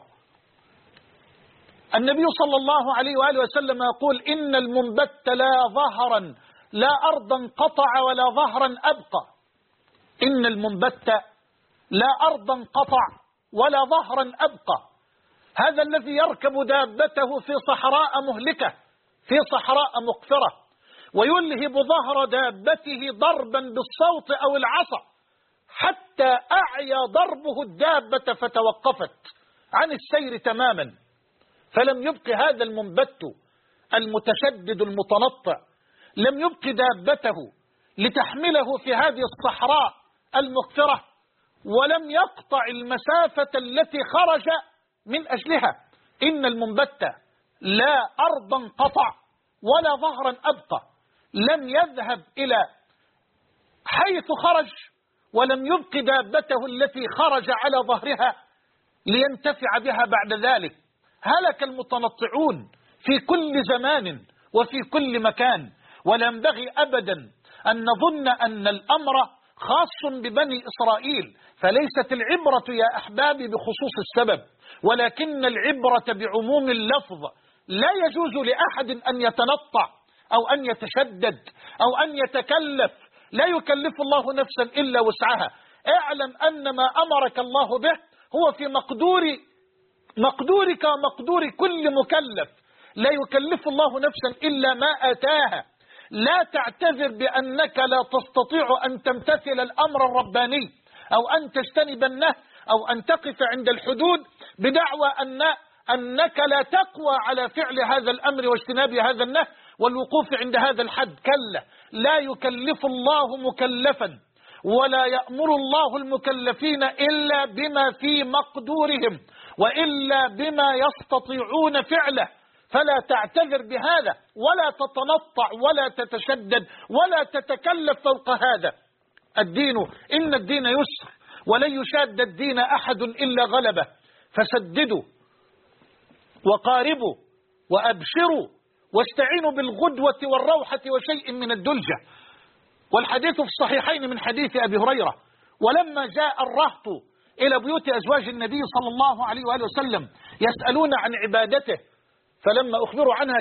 النبي صلى الله عليه وآله وسلم يقول إن المنبت لا ظهرا لا أرضا قطع ولا ظهرا أبقى. إن المنبت لا أرضا قطع ولا ظهرا أبقى. هذا الذي يركب دابته في صحراء مهلكة، في صحراء مقفرة، ويلهب ظهر دابته ضربا بالصوت أو العصا حتى أعيا ضربه الدابة فتوقفت عن السير تماما، فلم يبق هذا المنبت المتشدد المتنطع، لم يبق دابته لتحمله في هذه الصحراء المقفرة، ولم يقطع المسافة التي خرج من أجلها. إن المنبت لا أرضا قطع ولا ظهرا أبقى، لم يذهب إلى حيث خرج ولم يبق دابته التي خرج على ظهرها لينتفع بها بعد ذلك. هلك المتنطعون في كل زمان وفي كل مكان، ولا ينبغي أبدا أن نظن أن الأمر خاص ببني إسرائيل، فليست العبرة يا أحبابي بخصوص السبب، ولكن العبرة بعموم اللفظ. لا يجوز لأحد أن يتنطع أو أن يتشدد أو أن يتكلف، لا يكلف الله نفسا إلا وسعها. اعلم أن ما أمرك الله به هو في مقدورك ومقدور كل مكلف، لا يكلف الله نفسا إلا ما آتاها. لا تعتذر بأنك لا تستطيع أن تمتثل الأمر الرباني أو أن تجتنب النهي أو أن تقف عند الحدود بدعوى أنك لا تقوى على فعل هذا الأمر واجتناب هذا النهي والوقوف عند هذا الحد. كلا، لا يكلف الله مكلفا ولا يأمر الله المكلفين إلا بما في مقدورهم وإلا بما يستطيعون فعله. فلا تعتذر بهذا ولا تتنطع ولا تتشدد ولا تتكلف فوق هذا. إن الدين يسر ولن يشاد الدين أحد إلا غلبه، فسددوا وقاربوا وأبشروا واستعينوا بالغدوة والروحة وشيء من الدلجة. والحديث في الصحيحين من حديث أبي هريرة: ولما جاء الرهط إلى بيوت أزواج النبي صلى الله عليه وآله وسلم يسألون عن عبادته، فلما أخبروا عنها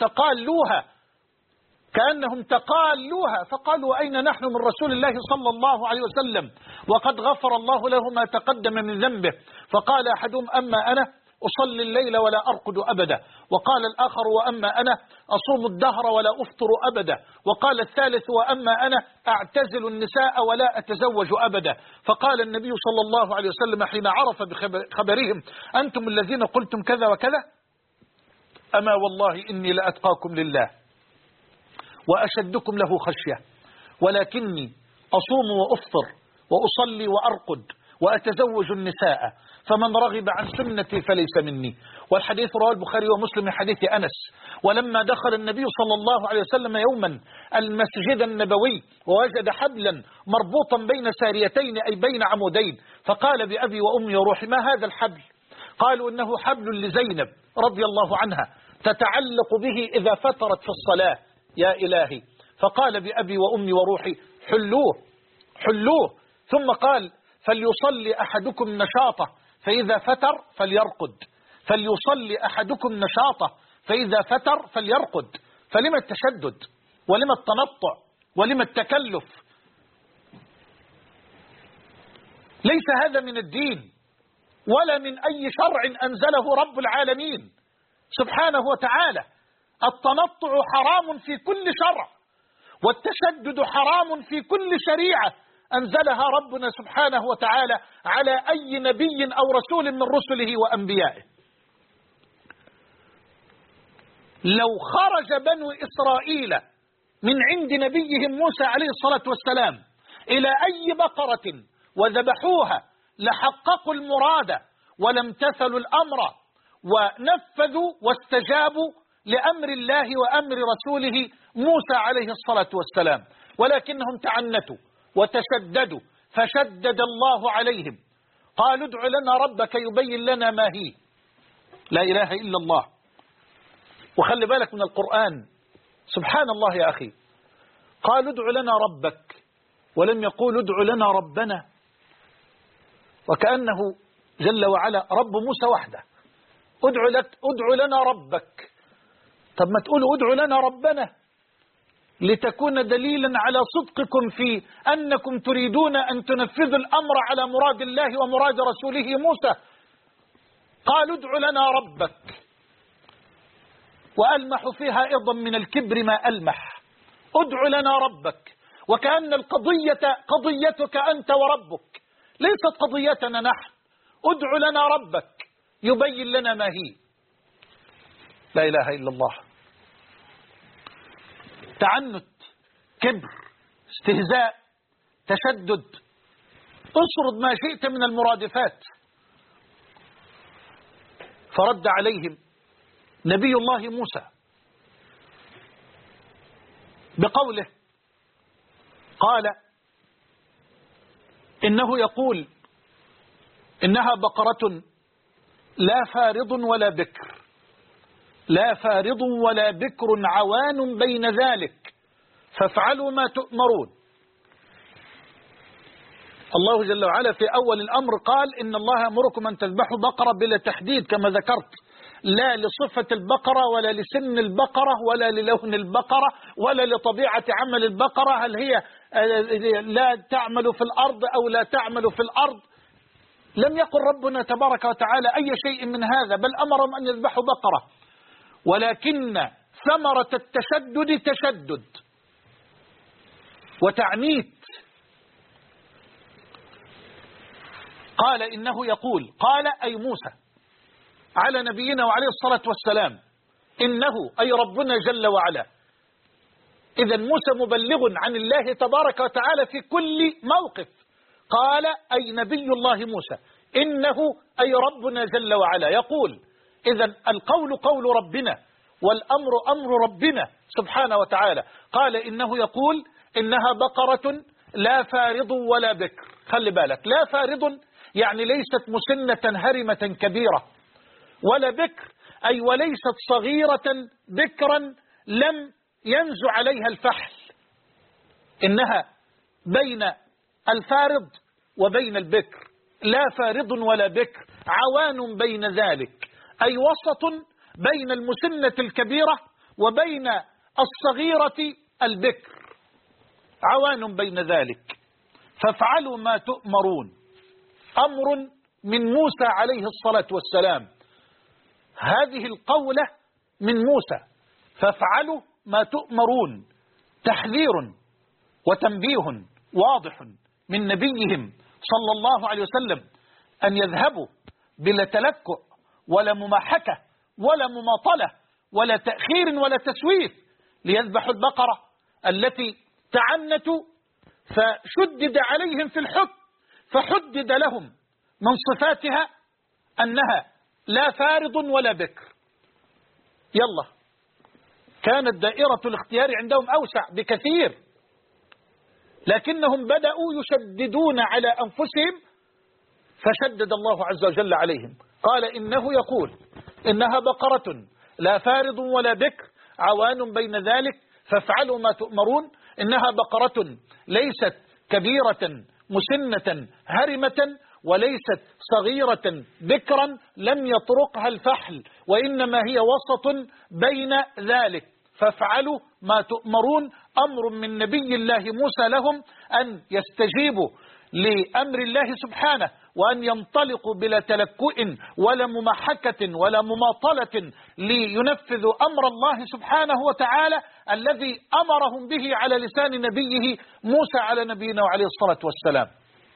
كأنهم تقالوها فقالوا: أين نحن من رسول الله صلى الله عليه وسلم وقد غفر الله له ما تقدم من ذنبه؟ فقال أحدهم: أما أنا أصلي الليل ولا أرقد أبدا. وقال الآخر: وأما أنا أصوم الدهر ولا أفطر أبدا. وقال الثالث: وأما أنا أعتزل النساء ولا أتزوج أبدا. فقال النبي صلى الله عليه وسلم حين عرف بخبرهم: أنتم الذين قلتم كذا وكذا؟ أما والله إني لأتقاكم لله وأشدكم له خشية، ولكني أصوم وأفطر وأصلي وأرقد وأتزوج النساء، فمن رغب عن سنتي فليس مني. والحديث رواه البخاري ومسلم من حديث أنس: ولما دخل النبي صلى الله عليه وسلم يوما المسجد النبوي ووجد حبلا مربوطا بين ساريتين أي بين عمودين، فقال: بأبي وأمي وروحي ما هذا الحبل؟ قالوا: إنه حبل لزينب رضي الله عنها تتعلق به إذا فترت في الصلاة. يا إلهي. فقال: بأبي وأمي وروحي حلوه. ثم قال: فليصلي أحدكم نشاطه فإذا فتر فليرقد. فليصلي أحدكم نشاطه فإذا فتر فليرقد. فلما التشدد ولما التنطع ولما التكلف؟ ليس هذا من الدين ولا من أي شرع أنزله رب العالمين سبحانه وتعالى. التنطع حرام في كل شرع، والتشدد حرام في كل شريعة أنزلها ربنا سبحانه وتعالى على أي نبي أو رسول من رسله وأنبيائه. لو خرج بنو إسرائيل من عند نبيهم موسى عليه الصلاة والسلام إلى أي بقرة وذبحوها لحققوا المراد ولامتثلوا الأمر ونفذوا واستجابوا لأمر الله وأمر رسوله موسى عليه الصلاة والسلام، ولكنهم تعنتوا وتشددوا فشدد الله عليهم. قالوا ادع لنا ربك يبين لنا ما هي. لا إله إلا الله. وخلي بالك من القرآن، سبحان الله يا أخي، قالوا ادع لنا ربك ولم يقول ادع لنا ربنا، وكأنه جل وعلا رب موسى وحده. ادع لنا ربك. طب ما تقولوا ادع لنا ربنا لتكون دليلا على صدقكم في أنكم تريدون أن تنفذوا الأمر على مراد الله ومراد رسوله موسى. قالوا ادع لنا ربك، وألمح فيها أيضا من الكبر ما ألمح. ادع لنا ربك، وكأن القضية قضيتك أنت وربك، ليست قضيتنا نحن. ادع لنا ربك يبين لنا ما هي. لا إله إلا الله. تعنت، كبر، استهزاء، تشدد، اسرد ما شئت من المرادفات. فرد عليهم نبي الله موسى بقوله، قال إنه يقول إنها بقرة لا فارض ولا بكر، لا فارض ولا بكر عوان بين ذلك فافعلوا ما تؤمرون. الله جل وعلا في أول الأمر قال إن الله يأمركم أن تذبحوا بقرة بلا تحديد كما ذكرت، لا لصفة البقرة ولا لسن البقرة ولا للون البقرة ولا لطبيعة عمل البقرة، هل هي لا تعمل في الأرض أو لا تعمل في الأرض. لم يقل ربنا تبارك وتعالى أي شيء من هذا، بل أمرهم أن يذبحوا بقرة، ولكن ثمرة التشدد تشدد وتعنيت. قال إنه يقول، قال أي موسى على نبينا وعليه الصلاة والسلام، إنه أي ربنا جل وعلا. إذا موسى مبلغ عن الله تبارك وتعالى في كل موقف. قال أي نبي الله موسى، إنه أي ربنا جل وعلا يقول. إذا القول قول ربنا والأمر أمر ربنا سبحانه وتعالى. قال إنه يقول إنها بقرة لا فارض ولا بكر. خلي بالك، لا فارض يعني ليست مسنة هرمة كبيرة، ولا بكر أي وليست صغيرة بكرا لم ينزع عليها الفحل. إنها بين الفارض وبين البكر، لا فارض ولا بكر عوان بين ذلك، أي وسط بين المسنة الكبيرة وبين الصغيرة البكر، عوان بين ذلك فافعلوا ما تؤمرون. أمر من موسى عليه الصلاة والسلام، هذه القولة من موسى، فافعلوا ما تؤمرون، تحذير وتنبيه واضح من نبيهم صلى الله عليه وسلم أن يذهبوا بلا تلكؤ ولا مماحكة ولا مماطلة ولا تأخير ولا تسويف ليذبحوا البقرة التي تعنتوا، فشدد عليهم في الحكم، فحدد لهم من صفاتها أنها لا فارض ولا بكر. يلا، كانت دائرة الاختيار عندهم أوسع بكثير، لكنهم بدأوا يشددون على أنفسهم فشدد الله عز وجل عليهم. قال إنه يقول إنها بقرة لا فارض ولا بكر عوان بين ذلك فافعلوا ما تؤمرون. إنها بقرة ليست كبيرة مسنة هرمة وليست صغيرة بكرا لم يطرقها الفحل، وإنما هي وسط بين ذلك فافعلوا ما تؤمرون. أمر من نبي الله موسى لهم أن يستجيبوا لأمر الله سبحانه وأن ينطلقوا بلا تلكؤ ولا ممحكة ولا مماطلة لينفذوا أمر الله سبحانه وتعالى الذي أمرهم به على لسان نبيه موسى على نبينا وعليه الصلاة والسلام.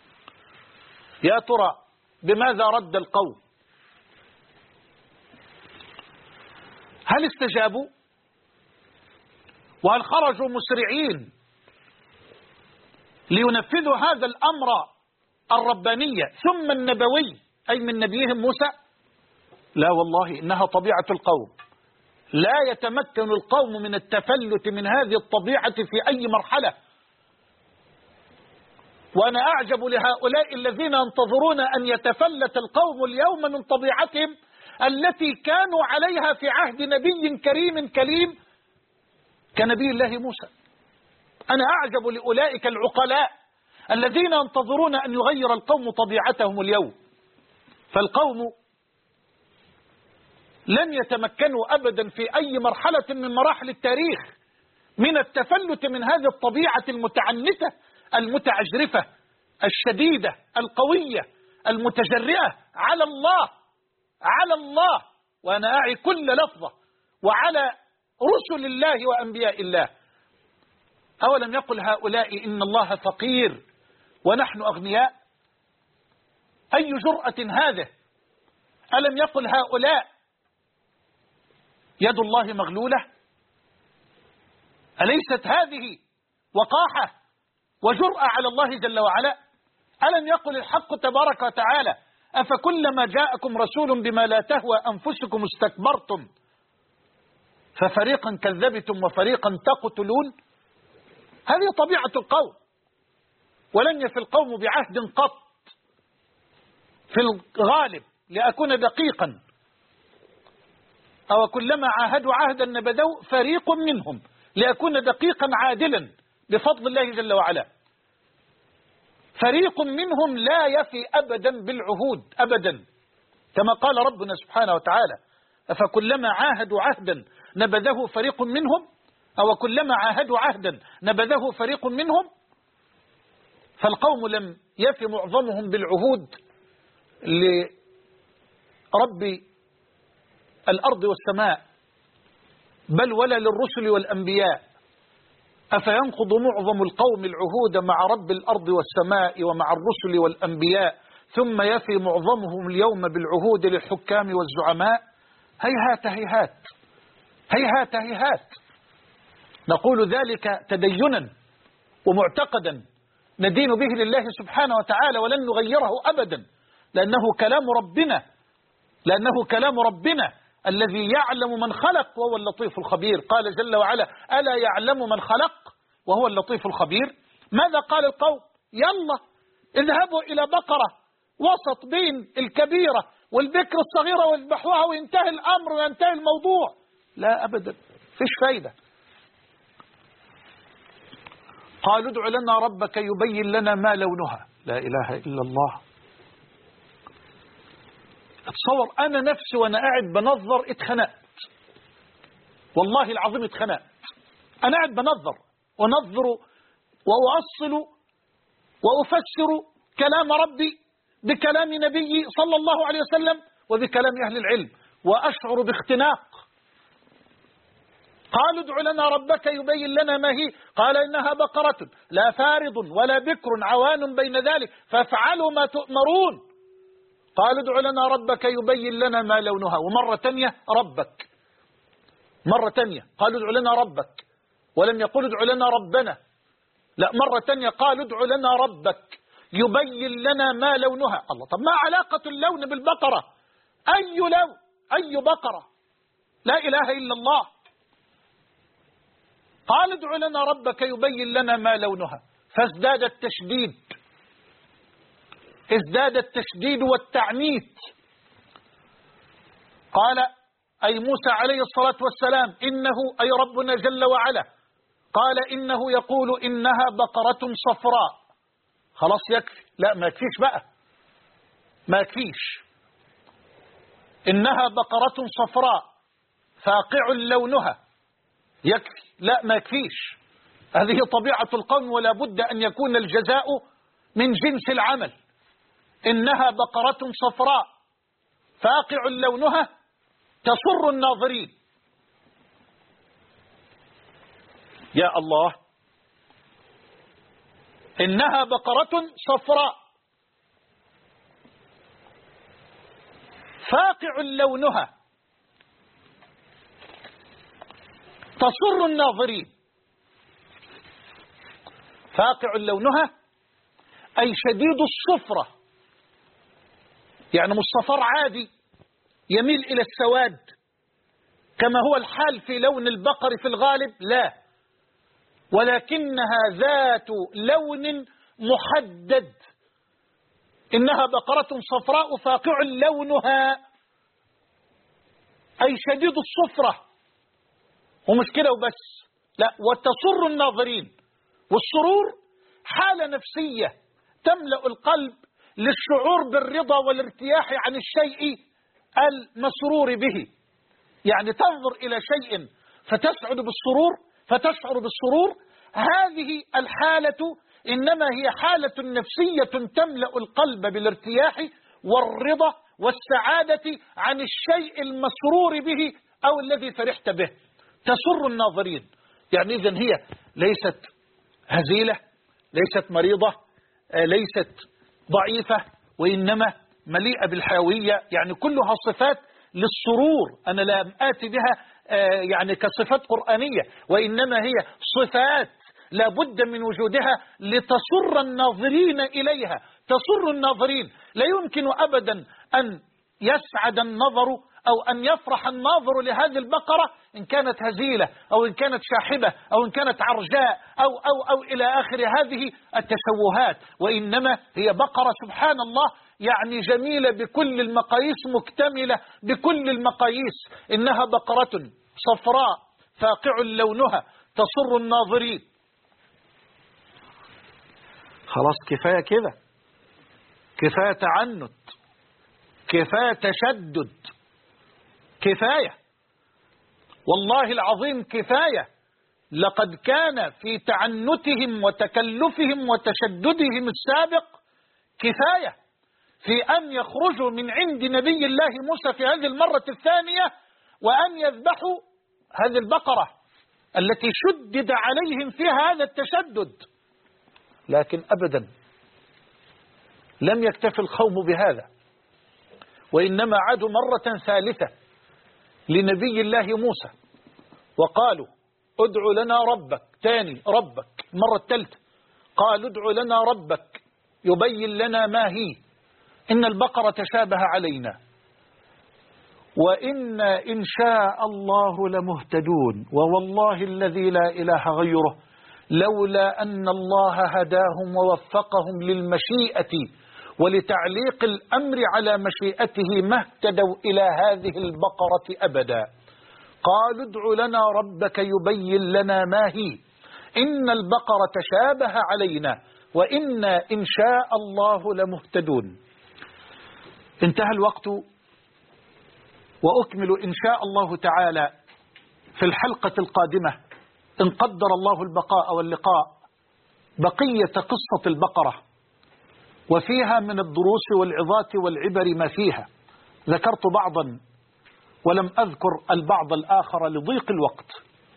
يا ترى بماذا رد القوم؟ هل استجابوا؟ وهل خرجوا مسرعين لينفذوا هذا الأمر الربانية ثم النبوي أي من نبيهم موسى؟ لا والله، إنها طبيعة القوم، لا يتمكن القوم من التفلت من هذه الطبيعة في أي مرحلة. وأنا أعجب لهؤلاء الذين ينتظرون أن يتفلت القوم اليوم من طبيعتهم التي كانوا عليها في عهد نبي كريم كليم كنبي الله موسى. أنا أعجب لأولئك العقلاء الذين ينتظرون أن يغير القوم طبيعتهم اليوم. فالقوم لن يتمكنوا أبدا في أي مرحلة من مراحل التاريخ من التفلت من هذه الطبيعة المتعنتة المتعجرفة الشديدة القوية المتجرئة على الله، وأنا أعي كل لفظة، وعلى رسل الله وأنبياء الله. أولم يقل هؤلاء إن الله فقير ونحن أغنياء؟ أي جرأة هذه؟ ألم يقل هؤلاء يد الله مغلولة؟ أليست هذه وقاحة وجرأة على الله جل وعلا؟ ألم يقل الحق تبارك وتعالى أفكلما جاءكم رسول بما لا تهوى أنفسكم استكبرتم ففريقا كذبتم وفريقا تقتلون؟ هذه طبيعة القوم، ولن يفي القوم بعهد قط في الغالب. لأكون دقيقا، أو كلما عاهدوا عهدا نبذوا فريق منهم، لأكون دقيقا عادلا بفضل الله جل وعلا. فريق منهم لا يفي أبدا بالعهود أبدا، كما قال ربنا سبحانه وتعالى أفكلما عاهدوا عهدا نبذه فريق منهم، أو كلما عاهدوا عهدا نبذه فريق منهم. فالقوم لم يفي معظمهم بالعهود لرب الأرض والسماء، بل ولا للرسل والأنبياء. أفينقض معظم القوم العهود مع رب الأرض والسماء ومع الرسل والأنبياء ثم يفي معظمهم اليوم بالعهود للحكام والزعماء؟ هيهات هيهات هيهات هيهات. نقول ذلك تدينا ومعتقدا ندين به لله سبحانه وتعالى، ولن نغيره أبدا، لأنه كلام ربنا الذي يعلم من خلق وهو اللطيف الخبير. قال جل وعلا ألا يعلم من خلق وهو اللطيف الخبير. ماذا قال القوم؟ يلا اذهبوا إلى بقرة وسط بين الكبيرة والبكر الصغيرة واذبحوها وينتهي الأمر وينتهي الموضوع. لا أبدا، فيش فايدة. قالوا ادع لنا ربك يبين لنا ما لونها. لا إله إلا الله. اتصور أنا نفسي وأنا قاعد بنظر اتخنقت، والله العظيم اتخنقت. أنا قاعد ونظر وأؤصل وأفسر كلام ربي بكلام نبي صلى الله عليه وسلم وبكلام أهل العلم، وأشعر باختناق. قالوا ادع لنا ربك يبين لنا ما هي، قال إنها بقرة لا فارض ولا بكر عوان بين ذلك فافعلوا ما تؤمرون. قالوا ادع لنا ربك يبين لنا ما لونها. ومرة تانية ربك، مرة تانية قالوا ادع لنا ربك، ولم يقولوا ادع لنا ربنا، لا، مرة تانية قالوا ادع لنا ربك يبين لنا ما لونها. الله، طب ما علاقة اللون بالبقرة؟ أي لون؟ أي بقرة؟ لا إله إلا الله. قال ادع لنا ربك يبين لنا ما لونها، فازداد التشديد والتعنيت. قال أي موسى عليه الصلاة والسلام إنه أي ربنا جل وعلا قال إنه يقول إنها بقرة صفراء. خلاص يكفي. لا، ما يكفيش بقى، ما يكفيش. إنها بقرة صفراء فاقع لونها، يكفي. لا، ما يكفيش. هذه طبيعة القوم، ولا بد أن يكون الجزاء من جنس العمل. إنها بقرة صفراء فاقع لونها تسر الناظرين. يا الله، إنها بقرة صفراء فاقع لونها تسر الناظرين. فاقع لونها أي شديد الصفرة، يعني مش صفار عادي يميل إلى السواد كما هو الحال في لون البقر في الغالب، لا، ولكنها ذات لون محدد، إنها بقرة صفراء فاقع لونها، أي شديد الصفرة. ومش كده وبس، لا، وتسر الناظرين. والسرور حالة نفسية تملأ القلب للشعور بالرضا والارتياح عن الشيء المسرور به. يعني تنظر إلى شيء فتشعر بالسرور. هذه الحالة إنما هي حالة نفسية تملأ القلب بالارتياح والرضا والسعادة عن الشيء المسرور به أو الذي فرحت به. تسر الناظرين، يعني إذن هي ليست هزيلة، ليست مريضة، ليست ضعيفة، وإنما مليئة بالحيوية، يعني كلها صفات للسرور. أنا لا آتي بها يعني كصفات قرآنية، وإنما هي صفات لا بد من وجودها لتسر الناظرين إليها. تسر الناظرين، لا يمكن أبدا أن يسعد النظر أو أن يفرح الناظر لهذه البقرة إن كانت هزيلة أو إن كانت شاحبة أو إن كانت عرجاء أو إلى آخر هذه التشوهات، وإنما هي بقرة سبحان الله يعني جميلة بكل المقاييس، مكتملة بكل المقاييس. إنها بقرة صفراء فاقع لونها تسر الناظرين. خلاص، كفاية كده، كفاية تعنت، كفاية تشدد، كفاية والله العظيم كفاية. لقد كان في تعنتهم وتكلفهم وتشددهم السابق كفاية في أن يخرجوا من عند نبي الله موسى في هذه المرة الثانية وأن يذبحوا هذه البقرة التي شدد عليهم فيها هذا التشدد. لكن أبدا لم يكتفي القوم بهذا، وإنما عادوا مرة ثالثة لنبي الله موسى وقالوا ادع لنا ربك. تاني ربك، مرة الثالثة قالوا ادع لنا ربك يبين لنا ما هي، إن البقرة تشابه علينا وإنا إن شاء الله لمهتدون، ووالله الذي لا إله غيره لولا أن الله هداهم ووفقهم للمشيئة ولتعليق الأمر على مشيئته ما اهتدوا إلى هذه البقرة أبدا. قالوا ادع لنا ربك يبين لنا ما هي، إن البقرة تشابه علينا وإنا إن شاء الله لمهتدون. انتهى الوقت، وأكمل إن شاء الله تعالى في الحلقة القادمة إن قدر الله البقاء واللقاء بقية قصة البقرة، وفيها من الدروس والعظات والعبر ما فيها. ذكرت بعضا ولم أذكر البعض الآخر لضيق الوقت.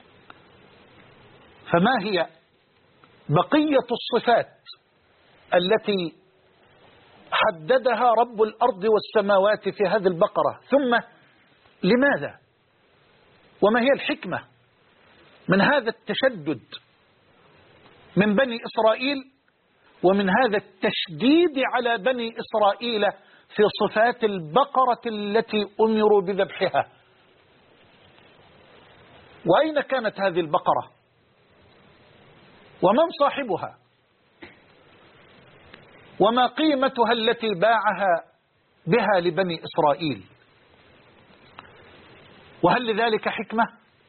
فما هي بقية الصفات التي حددها رب الأرض والسماوات في هذه البقرة؟ ثم لماذا؟ وما هي الحكمة من هذا التشدد من بني إسرائيل ومن هذا التشديد على بني إسرائيل في صفات البقرة التي أمروا بذبحها؟ وأين كانت هذه البقرة؟ ومن صاحبها؟ وما قيمتها التي باعها بها لبني إسرائيل؟ وهل لذلك حكمة؟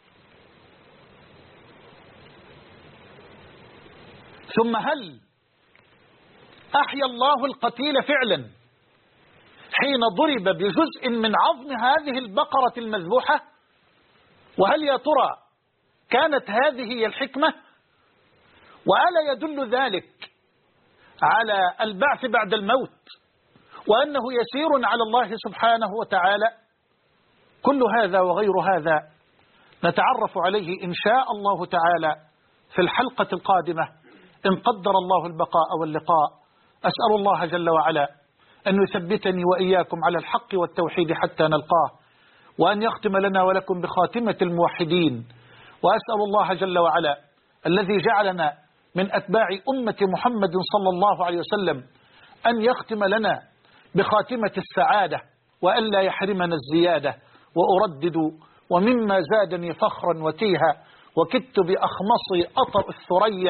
ثم هل أحيا الله القتيل فعلا حين ضرب بجزء من عظم هذه البقرة المذبوحة؟ وهل يا ترى كانت هذه هي الحكمة؟ وألا يدل ذلك على البعث بعد الموت وأنه يسير على الله سبحانه وتعالى؟ كل هذا وغير هذا نتعرف عليه إن شاء الله تعالى في الحلقة القادمة إن قدر الله البقاء واللقاء. أسأل الله جل وعلا أن يثبتني وإياكم على الحق والتوحيد حتى نلقاه، وأن يختم لنا ولكم بخاتمة الموحدين. وأسأل الله جل وعلا الذي جعلنا من أتباع أمة محمد صلى الله عليه وسلم أن يختم لنا بخاتمة السعادة وألا يحرمنا الزيادة. وأردد ومما زادني فخرا وتيها وكدت بأخمصي أطأ الثريا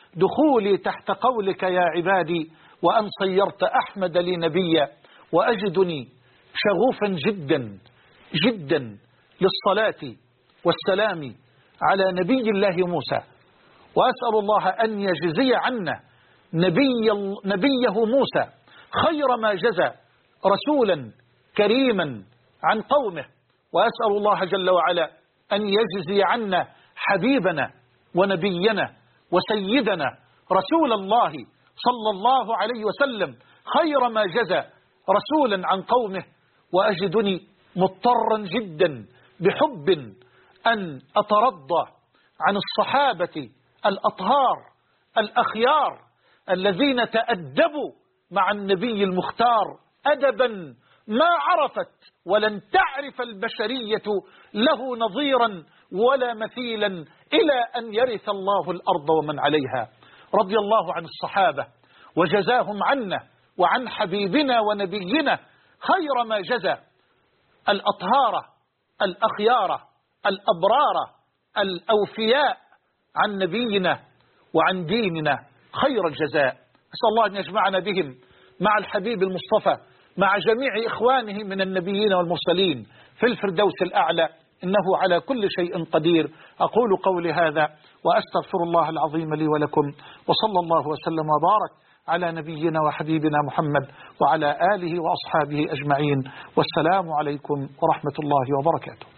دخولي تحت قولك يا عبادي، وأن صيرت أحمد لي نبيا، وأجدني شغوفا جدا جدا للصلاة والسلام على نبي الله موسى، وأسأل الله أن يجزي عنا نبيه موسى خير ما جزى رسولا كريما عن قومه، وأسأل الله جل وعلا أن يجزي عنا حبيبنا ونبينا وسيدنا رسول الله صلى الله عليه وسلم خير ما جزى رسولا عن قومه. وأجدني مضطرا جدا بحب أن أترضى عن الصحابة الأطهار الأخيار الذين تأدبوا مع النبي المختار أدبا ما عرفت ولن تعرف البشرية له نظيرا ولا مثيلا إلى أن يرث الله الأرض ومن عليها. رضي الله عن الصحابة وجزاهم عنا وعن حبيبنا ونبينا خير ما جزى الأطهار الأخيار الأبرار الأوفياء عن نبينا وعن ديننا خير الجزاء. أسأل الله أن يجمعنا بهم مع الحبيب المصطفى مع جميع إخوانه من النبيين والمرسلين في الفردوس الأعلى، إنه على كل شيء قدير. أقول قولي هذا وأستغفر الله العظيم لي ولكم، وصلى الله وسلم وبارك على نبينا وحبيبنا محمد وعلى آله وأصحابه أجمعين، والسلام عليكم ورحمة الله وبركاته.